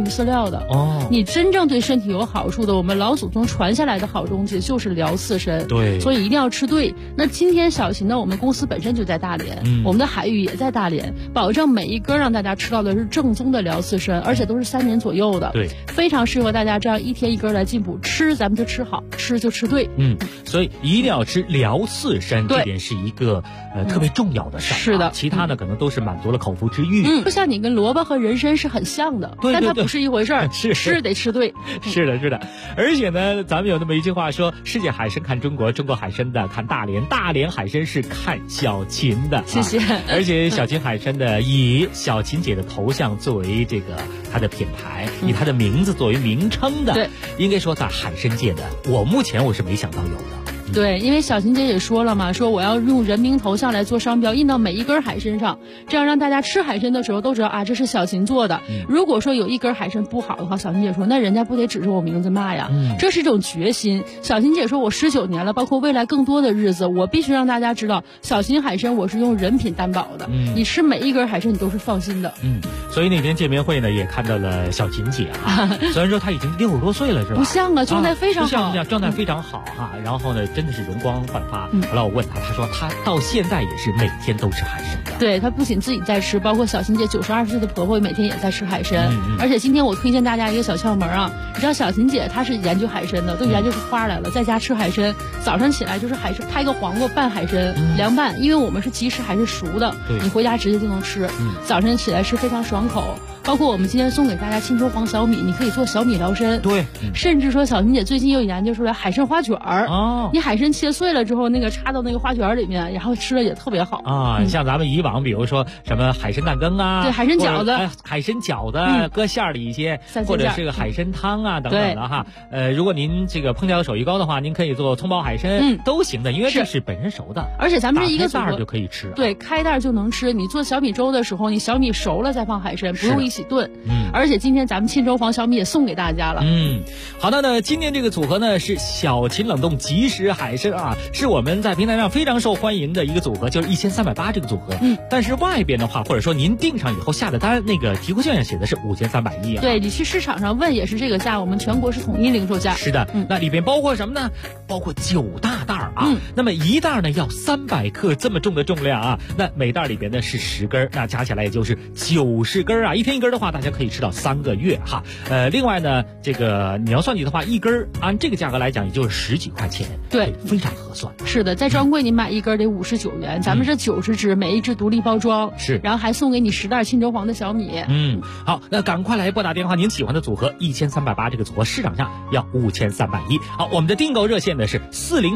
效的。你真正对身体有好处的，我们老祖宗传下来的好东西就是疗刺身。 对， 所以一定要吃对。那今天小秦呢，我们公司本身就在大连，我们的海域也在大连，保证每一根让大家吃到的是正宗的疗刺参，而且都是3年左右的， 对， 非常适合大家这样一天一根来进补。吃咱们就吃好，吃就吃对。 所以一定要吃疗刺参，这点是一个特别重要的事儿。 是的， 其他呢可能都是满足了口腹之欲。 就像你跟萝卜和人参是很像的， 对， 但它不是一回事儿，吃得吃对。 是的，是的。而且呢，咱们有那么一句话说：世界海参看中国，中国海参的看大连，大连海参是看小秦的。 谢谢。 而且小秦海参的以小秦姐的头像作为这个它的品牌，以它的名字作为名称的， 对， 应该说在海参界的，目前我是没想到有的。 对，因为小秦姐也说了嘛，说我要用人名头像来做商标，印到每一根海参上，这样让大家吃海参的时候都知道啊，这是小秦做的。如果说有一根海参不好的话，小秦姐说那人家不得指着我名字骂呀。这是一种决心。小秦姐说我19年了，包括未来更多的日子，我必须让大家知道小秦海参我是用人品担保的。你吃每一根海参你都是放心的。 所以那天见面会呢也看到了小秦姐啊，虽然说她已经60多岁了是吧？ 不像啊，状态非常好。 不像，状态非常好哈。然后呢真的是容光焕发。后来我问她，她说她到现在也是每天都吃海参的。 对，她不仅自己在吃，包括小秦姐92岁的婆婆每天也在吃海参。而且今天我推荐大家一个小窍门啊，你知道小秦姐她是研究海参的，都研究出花来了，在家吃海参，早上起来就是海参，开个黄瓜拌海参，凉拌，因为我们是即吃海参熟的，你回家直接就能吃。早晨起来吃非常爽口。包括我们今天送给大家沁州黄小米，你可以做小米疗参。 对， 甚至说小秦姐最近又研究出来海参花卷儿。你海参切碎了之后，那个插到那个花卷里面，然后吃了也特别好啊。像咱们以往比如说什么海参蛋羹啊， 对，海参饺子， 海参饺子搁馅儿里一些，或者是个海参汤啊等等的哈。如果您这个烹调手艺高的话，您可以做葱爆海参，都行的，因为这是本身熟的， 而且咱们这一个袋儿就可以吃。 对，开袋就能吃。你做小米粥的时候，你小米熟了再放海参，不用一起炖。而且今天咱们沁州黄小米也送给大家了。 好的呢，今天这个组合呢是小秦冷冻即食海参啊，是我们在平台上非常受欢迎的一个组合，就是1380这个组合。但是外边的话，或者说您订上以后下的单，那个提货券上写的是5310啊。 对，你去市场上问也是这个价，我们全国是统一零售价。 是的，那里边包括什么呢？包括9大袋啊。那么一袋呢要300克这么重的重量啊，那每袋里边呢是10根，那加起来也就是90根啊。一天一根的话，大家可以吃到3个月哈。另外呢，这个你要算计的话，一根按这个价格来讲，也就是10几块钱， 对， 非常合算。 是的，在专柜你买一根得59元，咱们这90只，每一只独立包装， 是， 然后还送给你10袋沁州黄的小米。 好，那赶快来拨打电话，您喜欢的组合1380这个组合市场上要5310。好，我们的订购热线呢是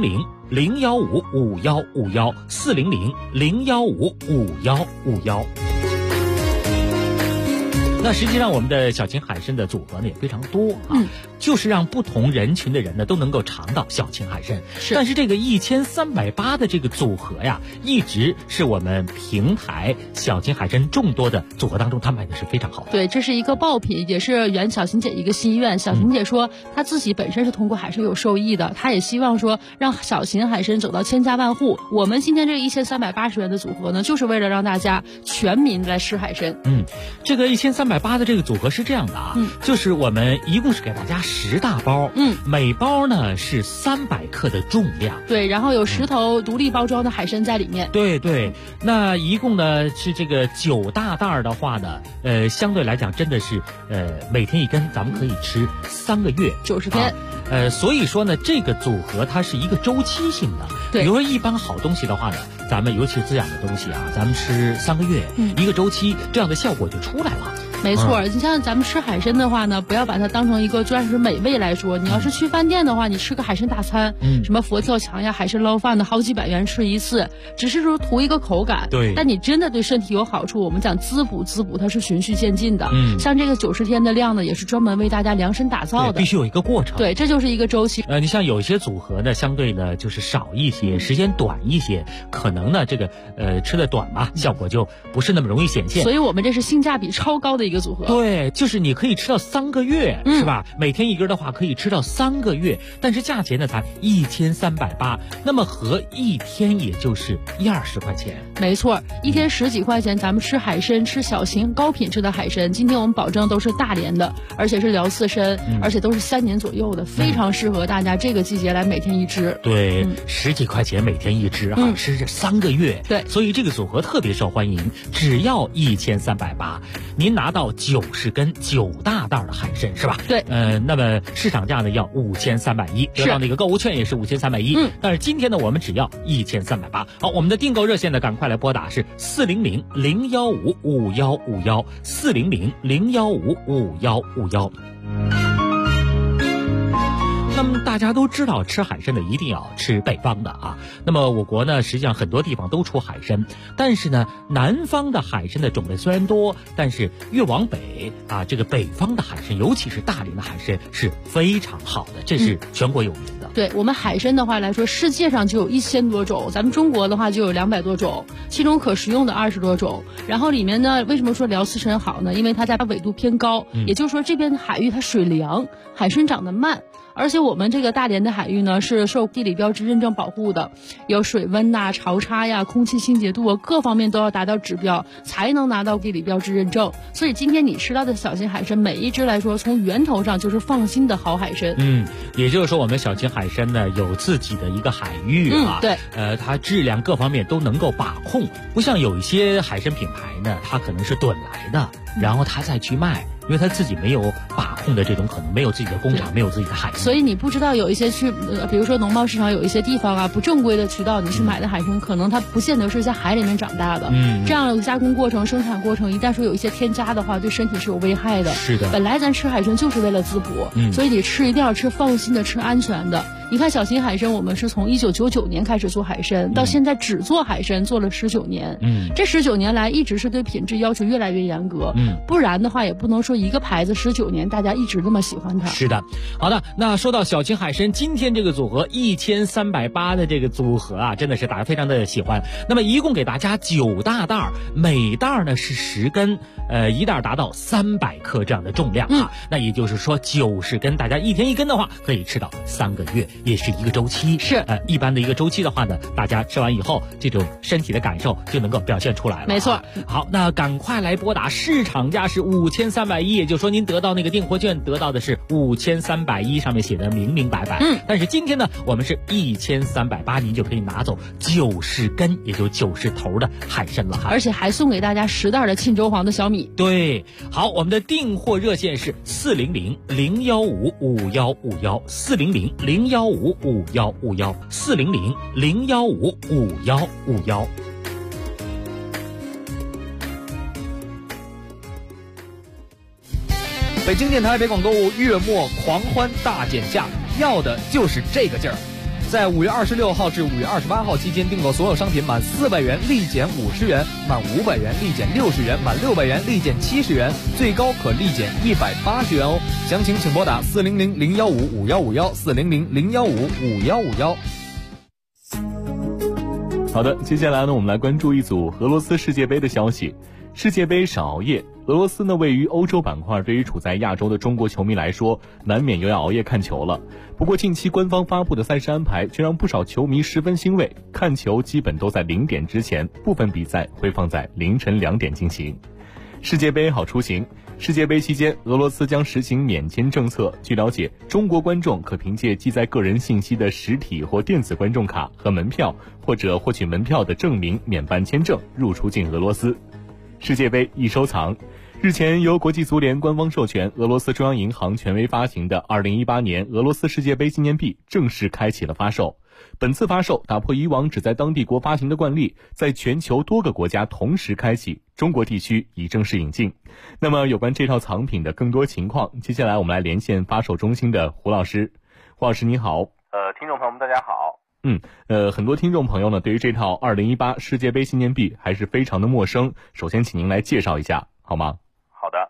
400-015-5151，400-015-5151。那实际上我们的小秦海参的组合呢也非常多啊，就是让不同人群的人呢都能够尝到小秦海参。但是这个1380的这个组合呀，一直是我们平台小秦海参众多的组合当中，它卖的是非常好的。 对，这是一个爆品，也是圆小秦姐一个心愿。小秦姐说，她自己本身是通过海参有受益的，她也希望说让小秦海参走到千家万户。我们今天这个1380元的组合呢，就是为了让大家全民来吃海参。 这个1380的这个组合是这样的啊，就是我们一共是给大家10大包，每包呢是300克的重量， 对，然后有10头独立包装的海参在里面， 对，那一共呢是这个9大袋的话呢，相对来讲真的是每天一根，咱们可以吃3个月 90天。 所以说呢，这个组合它是一个周期性的。 对， 比如说一般好东西的话呢，咱们尤其是滋养的东西啊，咱们吃3个月，一个周期，这样的效果就出来了。 没错，你像咱们吃海参的话呢，不要把它当成一个专属美味来说。你要是去饭店的话，你吃个海参大餐，什么佛跳墙呀、海参捞饭的，好几百元吃一次，只是说图一个口感。 对， 但你真的对身体有好处，我们讲滋补，它是循序渐进的。像这个90天的量呢，也是专门为大家量身打造的， 必须有一个过程。 对，这就是一个周期。 你像有些组合呢，相对呢就是少一些，时间短一些，可能能呢这个吃的短嘛，效果就不是那么容易显现。 所以我们这是性价比超高的一个组合。 对，就是你可以吃到3个月，是吧？每天1根的话可以吃到3个月，但是价钱呢才1380，那么合1天也就是20块钱。 没错，1天10几块钱，咱们吃海参，吃小型高品质的海参。今天我们保证都是大连的，而且是辽刺参，而且都是3年左右的，非常适合大家这个季节来每天1只。 对，10几块钱每天1只哈，吃这3个月。 对， 所以这个组合特别受欢迎，只要1380，您拿到90根9大袋的海参是吧？ 对， 那么市场价呢要5310，得到那个购物券也是5310。但是今天呢，我们只要1380。好，我们的订购热线呢，赶快来拨打是400-015-5151，400-015-5151。那么大家都知道，吃海参的一定要吃北方的啊。那么我国呢，实际上很多地方都出海参，但是呢，南方的海参的种类虽然多，但是越往北啊，这个北方的海参，尤其是大连的海参是非常好的，这是全国有名的。 对我们海参的话来说，世界上就有1000多种，咱们中国的话就有200多种，其中可食用的20多种。然后里面呢，为什么说辽刺参好呢？因为它在纬度偏高，也就是说这边的海域它水凉，海参长得慢。而且我们这个大连的海域呢，是受地理标志认证保护的，有水温呐、潮差呀、空气清洁度啊，各方面都要达到指标，才能拿到地理标志认证。所以今天你吃到的小型海参，每一只来说，从源头上就是放心的好海参。 也就是说，我们小型海参呢有自己的一个海域啊， 对， 它质量各方面都能够把控，不像有一些海参品牌呢，它可能是趸来的，然后它再去卖。因为他自己没有把控的这种可能，没有自己的工厂，没有自己的海域， 所以你不知道有一些比如说农贸市场有一些地方啊，不正规的渠道，你去买的海参，可能它不见得是在海里面长大的。这样的加工过程、生产过程，一旦说有一些添加的话，对身体是有危害的。 是的， 本来咱吃海参就是为了滋补，所以你吃一定要吃放心的，吃安全的。你看小型海参，我们是从1999年开始做海参，到现在只做海参做了19年。这19年来一直是对品质要求越来越严格。不然的话也不能说一个牌子19年大家一直那么喜欢它。 是的，好的，那说到小型海参，今天这个组合1380的这个组合啊，真的是大家非常的喜欢。那么一共给大家9大袋，每袋呢是10根，一袋达到300克这样的重量啊。那也就是说90根，大家1天1根的话，可以吃到3个月。也是一个周期， 是一般的一个周期的话呢，大家吃完以后，这种身体的感受就能够表现出来了。 没错。 好，那赶快来拨打，市场价是5310，也就是说您得到那个订货券得到的是5310，上面写的明明白白。但是今天呢，我们是1380，您就可以拿走90根，也就90头的海参了哈。 而且还送给大家10袋的沁州黄的小米。 对，好，我们的订货热线是400-015-5151，400-015-5151。 北京电台北广购物月末狂欢大减价，要的就是这个劲儿。在5月26号至5月28号期间订购所有商品满400元立减50元，满500元立减60元，满600元立减70元，最高可立减180元哦。详情请拨打400-015-5151，400-015-5151。 好的，接下来呢，我们来关注一组俄罗斯世界杯的消息。世界杯少熬夜，俄罗斯呢位于欧洲板块，对于处在亚洲的中国球迷来说，难免又要熬夜看球了。不过近期官方发布的赛事安排却让不少球迷十分欣慰，看球基本都在0点之前，部分比赛会放在凌晨2点进行。世界杯好出行，世界杯期间，俄罗斯将实行免签政策。据了解，中国观众可凭借记载个人信息的实体或电子观众卡和门票，或者获取门票的证明免办签证入出境俄罗斯。世界杯易收藏，日前由国际足联官方授权，俄罗斯中央银行权威发行的2018年俄罗斯世界杯纪念币正式开启了发售。本次发售打破以往只在当地国发行的惯例，在全球多个国家同时开启，中国地区已正式引进。那么有关这套藏品的更多情况，接下来我们来连线发售中心的胡老师。胡老师你好。 听众朋友们大家好。 很多听众朋友呢，对于这套2018世界杯纪念币还是非常的陌生。首先，请您来介绍一下，好吗？ 好的，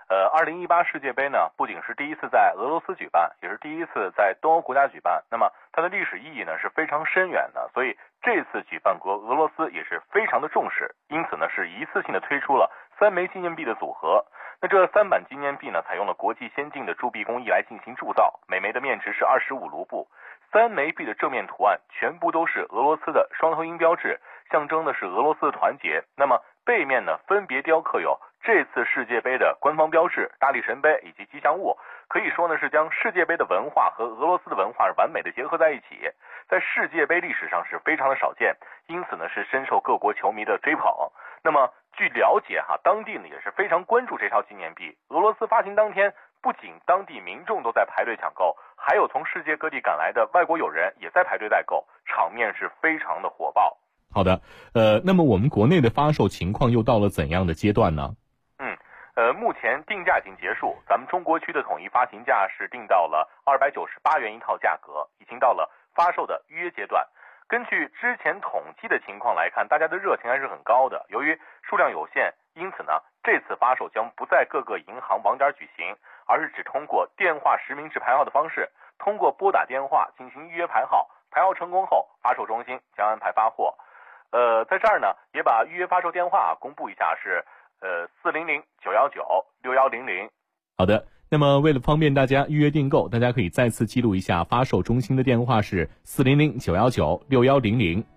2018世界杯呢，不仅是第一次在俄罗斯举办，也是第一次在东欧国家举办。那么它的历史意义呢是非常深远的，所以这次举办国俄罗斯也是非常的重视，因此呢是一次性的推出了3枚纪念币的组合。那这3版纪念币呢，采用了国际先进的铸币工艺来进行铸造，每枚的面值是25卢布。3枚币的正面图案全部都是俄罗斯的双头鹰标志，象征的是俄罗斯的团结。那么背面呢，分别雕刻有这次世界杯的官方标志、大力神杯以及吉祥物，可以说呢是将世界杯的文化和俄罗斯的文化完美的结合在一起，在世界杯历史上是非常的少见，因此呢是深受各国球迷的追捧。那么据了解当地呢也是非常关注这套纪念币。俄罗斯发行当天，不仅当地民众都在排队抢购，还有从世界各地赶来的外国友人也在排队代购，场面是非常的火爆。 好的，那么我们国内的发售情况又到了怎样的阶段呢？ 目前定价已经结束，咱们中国区的统一发行价是定到了298元一套价格，已经到了发售的预约阶段。根据之前统计的情况来看，大家的热情还是很高的。由于数量有限，因此呢，这次发售将不在各个银行网点举行，而是只通过电话实名制排号的方式，通过拨打电话进行预约排号，排号成功后，发售中心将安排发货。在这儿呢，也把预约发售电话公布一下，是400-919-6100。 好的，那么为了方便大家预约订购，大家可以再次记录一下发售中心的电话是400-919-6100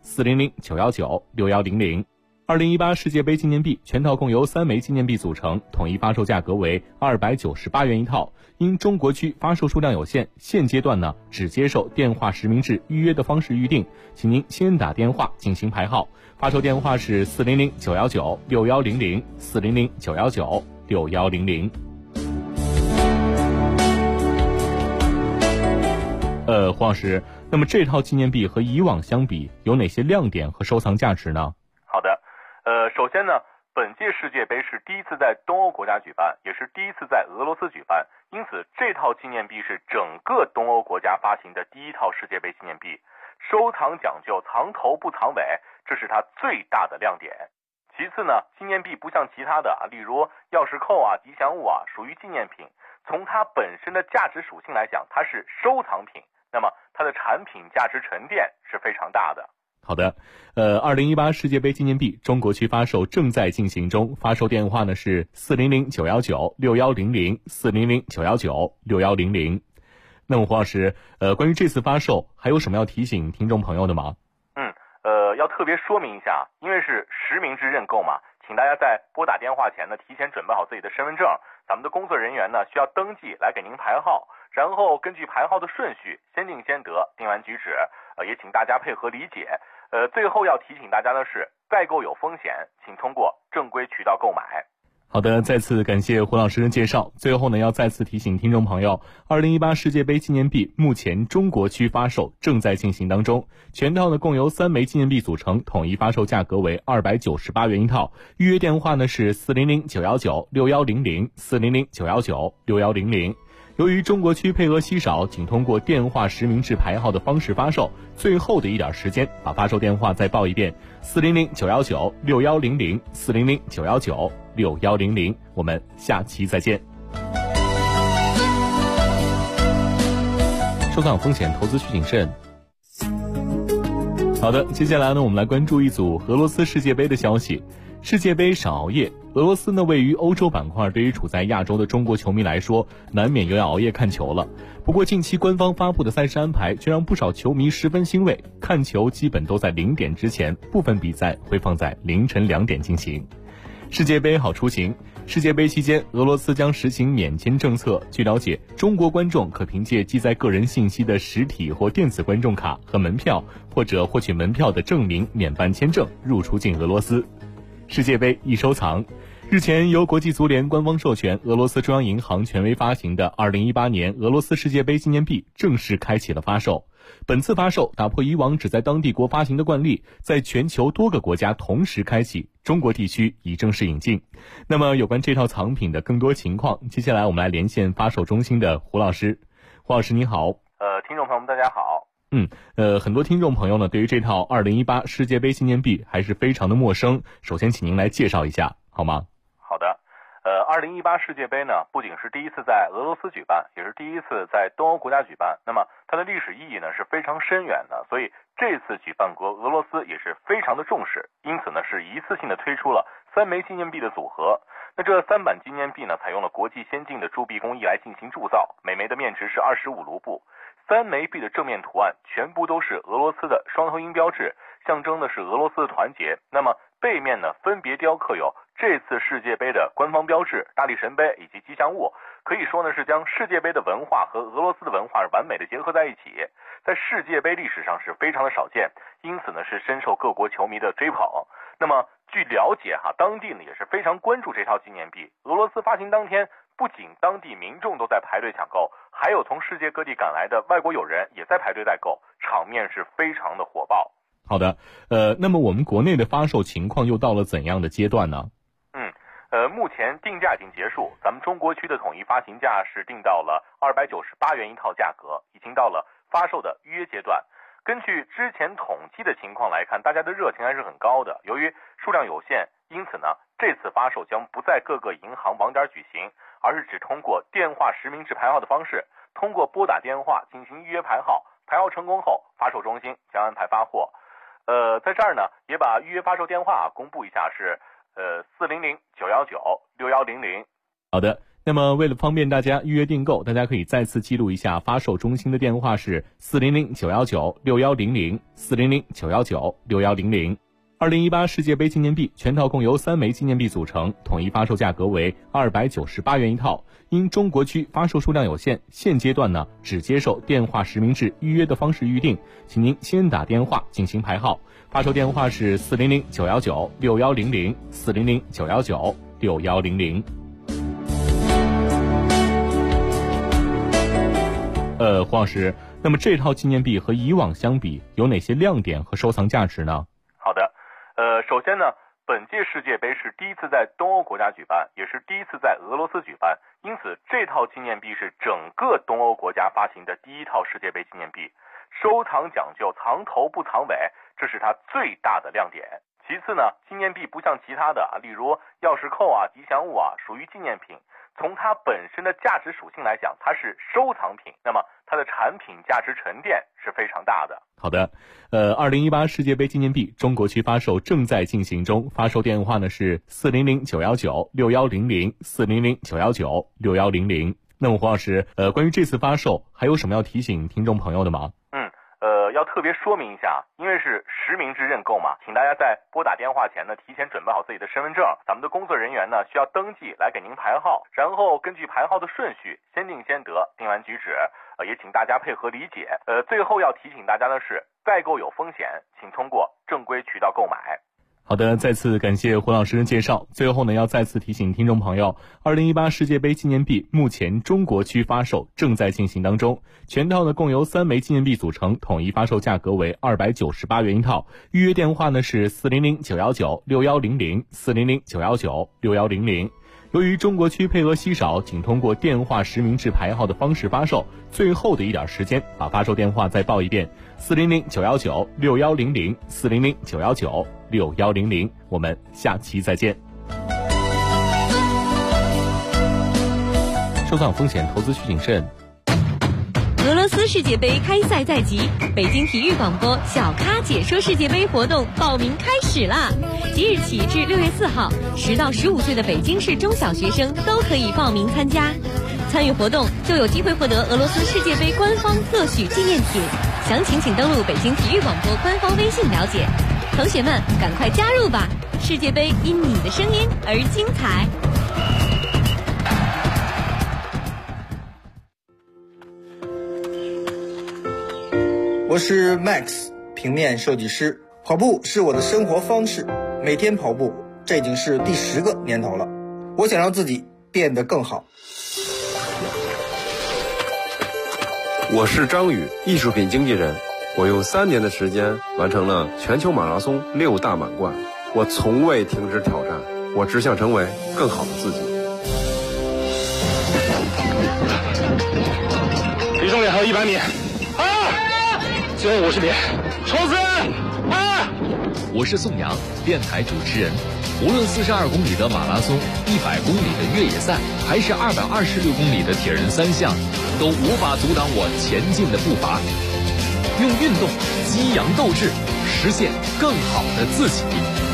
400-919-6100。2018世界杯纪念币全套共由3枚纪念币组成，统一发售价格为298元一套。因中国区发售数量有限，现阶段呢只接受电话实名制预约的方式预定，请您先打电话进行排号。发售电话是400-919-6100 400-919-6100。黄老师，那么这套纪念币和以往相比，有哪些亮点和收藏价值呢？ 好的，首先呢，本届世界杯是第一次在东欧国家举办，也是第一次在俄罗斯举办，因此这套纪念币是整个东欧国家发行的第一套世界杯纪念币。收藏讲究藏头不藏尾，这是它最大的亮点。其次呢，纪念币不像其他的例如钥匙扣吉祥物属于纪念品，从它本身的价值属性来讲，它是收藏品，那么它的产品价值沉淀是非常大的。 好的，2018世界杯纪念币中国区发售正在进行中，发售电话呢是400-919-6100 400-919-6100。那么黄老师，关于这次发售还有什么要提醒听众朋友的吗？ 要特别说明一下，因为是实名制认购嘛，请大家在拨打电话前呢，提前准备好自己的身份证，咱们的工作人员呢需要登记来给您排号，然后根据排号的顺序先定先得，定完举止，也请大家配合理解。最后要提醒大家的是，代购有风险，请通过正规渠道购买。 好的，再次感谢胡老师的介绍。最后呢，要再次提醒听众朋友，2018世界杯纪念币目前中国区发售正在进行当中，全套呢共由3枚纪念币组成，统一发售价格为298元一套。预约电话呢是400-919-6100 400-919-6100。由于中国区配额稀少，仅通过电话实名制排号的方式发售，最后的一点时间，把发售电话再报一遍：400-919-6100 400-919-6100。我们下期再见。收藏风险，投资需谨慎。好的，接下来呢，我们来关注一组俄罗斯世界杯的消息。世界杯少熬夜，俄罗斯呢位于欧洲板块，对于处在亚洲的中国球迷来说，难免又要熬夜看球了。不过近期官方发布的赛事安排却让不少球迷十分欣慰，看球基本都在0点之前，部分比赛会放在凌晨2点进行。世界杯好出行，世界杯期间，俄罗斯将实行免签政策。据了解，中国观众可凭借记载个人信息的实体或电子观众卡和门票，或者获取门票的证明免办签证入出境俄罗斯。世界杯易收藏，日前由国际足联官方授权，俄罗斯中央银行权威发行的2018年俄罗斯世界杯纪念币正式开启了发售。本次发售打破以往只在当地国发行的惯例，在全球多个国家同时开启，中国地区已正式引进。那么有关这套藏品的更多情况，接下来我们来连线发售中心的胡老师。胡老师你好。 听众朋友们大家好。 很多听众朋友呢，对于这套2018世界杯纪念币还是非常的陌生。首先，请您来介绍一下，好吗？ 好的， 2018世界杯呢，不仅是第一次在俄罗斯举办，也是第一次在东欧国家举办。那么它的历史意义呢是非常深远的，所以这次举办国俄罗斯也是非常的重视，因此呢是一次性的推出了3枚纪念币的组合。那这3版纪念币呢，采用了国际先进的铸币工艺来进行铸造，每枚的面值是25卢布。3枚币的正面图案全部都是俄罗斯的双头鹰标志，象征的是俄罗斯的团结。那么背面呢，分别雕刻有这次世界杯的官方标志、大力神杯以及吉祥物，可以说呢是将世界杯的文化和俄罗斯的文化完美的结合在一起，在世界杯历史上是非常的少见，因此呢是深受各国球迷的追捧。那么据了解当地呢也是非常关注这套纪念币。俄罗斯发行当天，不仅当地民众都在排队抢购，还有从世界各地赶来的外国友人也在排队代购，场面是非常的火爆。 好的，那么我们国内的发售情况又到了怎样的阶段呢？ 目前定价已经结束，咱们中国区的统一发行价是定到了298元一套价格，已经到了发售的预约阶段。根据之前统计的情况来看，大家的热情还是很高的。由于数量有限，因此呢，这次发售将不在各个银行网点举行，而是只通过电话实名制排号的方式，通过拨打电话进行预约排号，排号成功后，发售中心将安排发货。在这儿呢，也把预约发售电话公布一下，是400-919-6100。 好的，那么为了方便大家预约订购，大家可以再次记录一下发售中心的电话是400-919-6100 400-919-6100。2018世界杯纪念币全套共由3枚纪念币组成，统一发售价格为298元一套。因中国区发售数量有限，现阶段呢只接受电话实名制预约的方式预定，请您先打电话进行排号。发售电话是400-919-6100 400-919-6100。黄老师，那么这套纪念币和以往相比，有哪些亮点和收藏价值呢？ 好的，首先呢，本届世界杯是第一次在东欧国家举办，也是第一次在俄罗斯举办，因此这套纪念币是整个东欧国家发行的第一套世界杯纪念币。收藏讲究藏头不藏尾，这是它最大的亮点。其次呢，纪念币不像其他的例如钥匙扣吉祥物属于纪念品，从它本身的价值属性来讲，它是收藏品，那么它的产品价值沉淀是非常大的。 好的，2018世界杯纪念币中国区发售正在进行中，发售电话呢是400-919-6100 400-919-6100。那么黄老师，关于这次发售还有什么要提醒听众朋友的吗？ 要特别说明一下，因为是实名制认购嘛，请大家在拨打电话前呢，提前准备好自己的身份证，咱们的工作人员呢需要登记来给您排号，然后根据排号的顺序，先定先得，定完举止，也请大家配合理解。最后要提醒大家的是，代购有风险，请通过正规渠道购买。 好的，再次感谢胡老师的介绍。最后呢，要再次提醒听众朋友，2018世界杯纪念币目前中国区发售正在进行当中，全套呢共由3枚纪念币组成，统一发售价格为298元一套。预约电话呢是400-919-6100 400-919-6100。由于中国区配额稀少，仅通过电话实名制排号的方式发售，最后的一点时间，把发售电话再报一遍：400-919-6100 400-919-6100。我们下期再见。收藏风险，投资需谨慎。 俄罗斯世界杯开赛在即，北京体育广播小咖解说世界杯活动报名开始啦！即日起至6月4号，10到15岁的北京市中小学生都可以报名参加。参与活动就有机会获得俄罗斯世界杯官方特许纪念品，详情请登录北京体育广播官方微信了解。同学们，赶快加入吧！世界杯因你的声音而精彩。 我是 Max， 平面设计师。跑步是我的生活方式，每天跑步，这已经是第10个年头了。我想让自己变得更好。 我是张宇，艺术品经纪人。我用3年的时间完成了全球马拉松6大满贯。我从未停止挑战，我只想成为更好的自己。 离终点还有100米，最后50米，冲刺！ 我是宋阳，电台主持人。无论42公里的马拉松、100公里的越野赛，还是226公里的铁人三项，都无法阻挡我前进的步伐。用运动激扬斗志，实现更好的自己。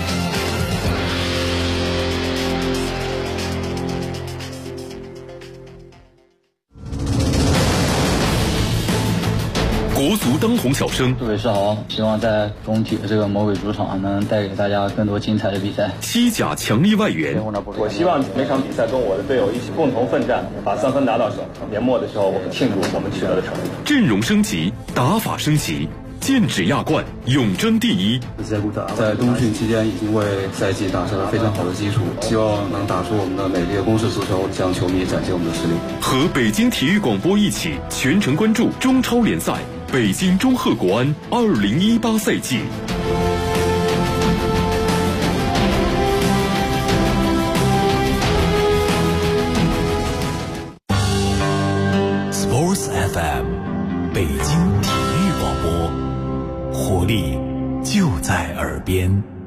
国足当红小生， 各位是好，希望在中体的这个魔鬼主场能带给大家更多精彩的比赛。 西甲强力外援， 我希望每场比赛跟我的队友一起共同奋战，把3分拿到手。年末的时候，我们庆祝我们取得的成绩。 阵容升级，打法升级，剑指亚冠，永争第一。 在冬训期间已经为赛季打下了非常好的基础，希望能打出我们的美丽的攻势足球，向球迷展现我们的实力。 和北京体育广播一起全程关注中超联赛。北京中赫国安2018赛季。 Sports FM， 北京体育广播，活力就在耳边。